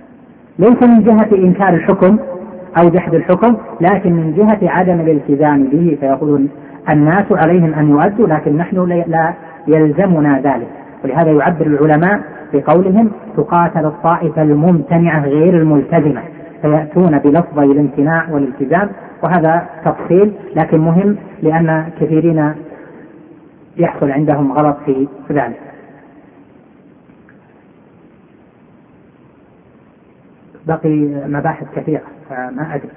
ليس من جهة إنكار الحكم أو جحد الحكم لكن من جهة عدم الالتزام به، فيقولون الناس عليهم أن يؤدوا لكن نحن لا يلزمنا ذلك. ولهذا يعبر العلماء بقولهم تقاتل الطائفة الممتنعة غير الملتزمة، فيأتون بلفظي الامتناع والالتزام، وهذا تفصيل لكن مهم لأن كثيرين يحصل عندهم غلط في ذلك. بقي مباحث كثيرة فما أدري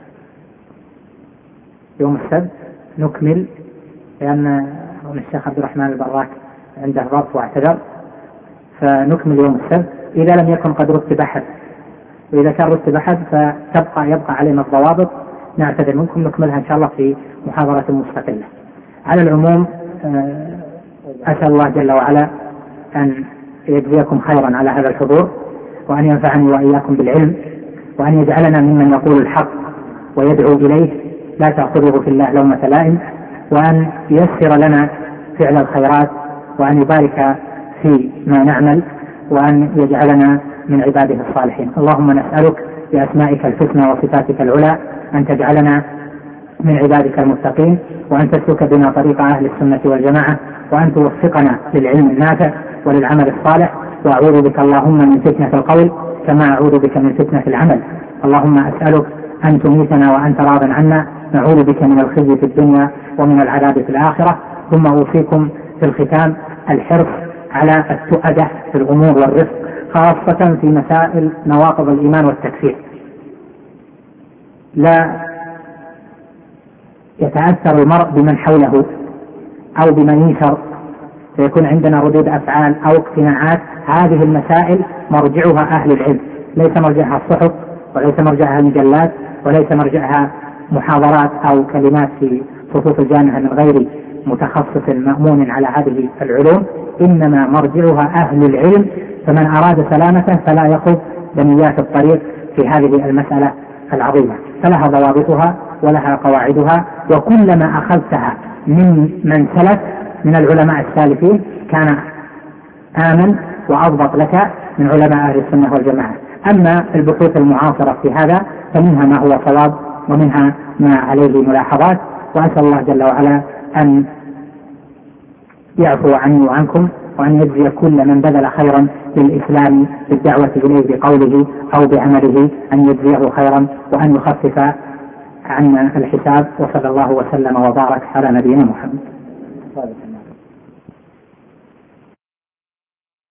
يوم السبت نكمل، لأن الشيخ عبد الرحمن البراك عنده ظرف واعتذر، فنكمل يوم السبت إذا لم يكن قد رتب أحد، وإذا كان رتب أحد يبقى علينا الضوابط نعتذر منكم، نكملها إن شاء الله في محاضرة مستقلة. على العموم أسأل الله جل وعلا أن يجزيكم خيرا على هذا الحضور، وأن ينفعني وإياكم بالعلم، وأن يجعلنا ممن يقول الحق ويدعو إليه لا تأخذه في الله لومة لائم، وأن ييسر لنا فعل الخيرات، وأن يبارك في ما نعمل، وأن يجعلنا من عباده الصالحين. اللهم نسألك بأسمائك الحسنى وصفاتك العلى أن تجعلنا من عبادك المتقين، وأن تسلك بنا طريق أهل السنة والجماعة، وأن توفقنا للعلم النافع وللعمل الصالح. وأعوذ بك اللهم من فتنة القول كما أعوذ بك من فتنة العمل. اللهم أسألك أن تميتنا وأنت راض عنا، نعوذ بك من الخزي في الدنيا ومن العذاب في الآخرة. ثم أوصيكم في الختام الحرص على التؤدة في الأمور والرفق، خاصة في مسائل نواقض الإيمان والتكفير. لا يتأثر المرء بمن حوله أو بمن ينشر فيكون عندنا ردود أفعال أو اقتناعات. هذه المسائل مرجعها أهل العلم، ليس مرجعها الصحف، وليس مرجعها المجلات، وليس مرجعها محاضرات أو كلمات في صفوف الجامعة من غير متخصص مأمون على هذه العلوم، إنما مرجعها أهل العلم. فمن أراد سلامته فلا يخوض بنيات الطريق في هذه المسألة العظيمة، فلها ضوابطها ولها قواعدها، وكلما أخذتها من سلف من العلماء السالفين كان آمن وأضبط لك من علماء أهل السنة والجماعة. أما البحوث المعاصرة في هذا فمنها ما هو صواب ومنها ما عليه ملاحظات، وأسأل الله جل وعلا أن يعفو عني وعنكم، وأن يجزي كل من بذل خيرا للإسلام بالدعوة إليه بقوله أو بعمله، أن يجزيه خيرا وأن يخفف عنا الحساب. وصلى الله وسلم وبارك على نبينا محمد.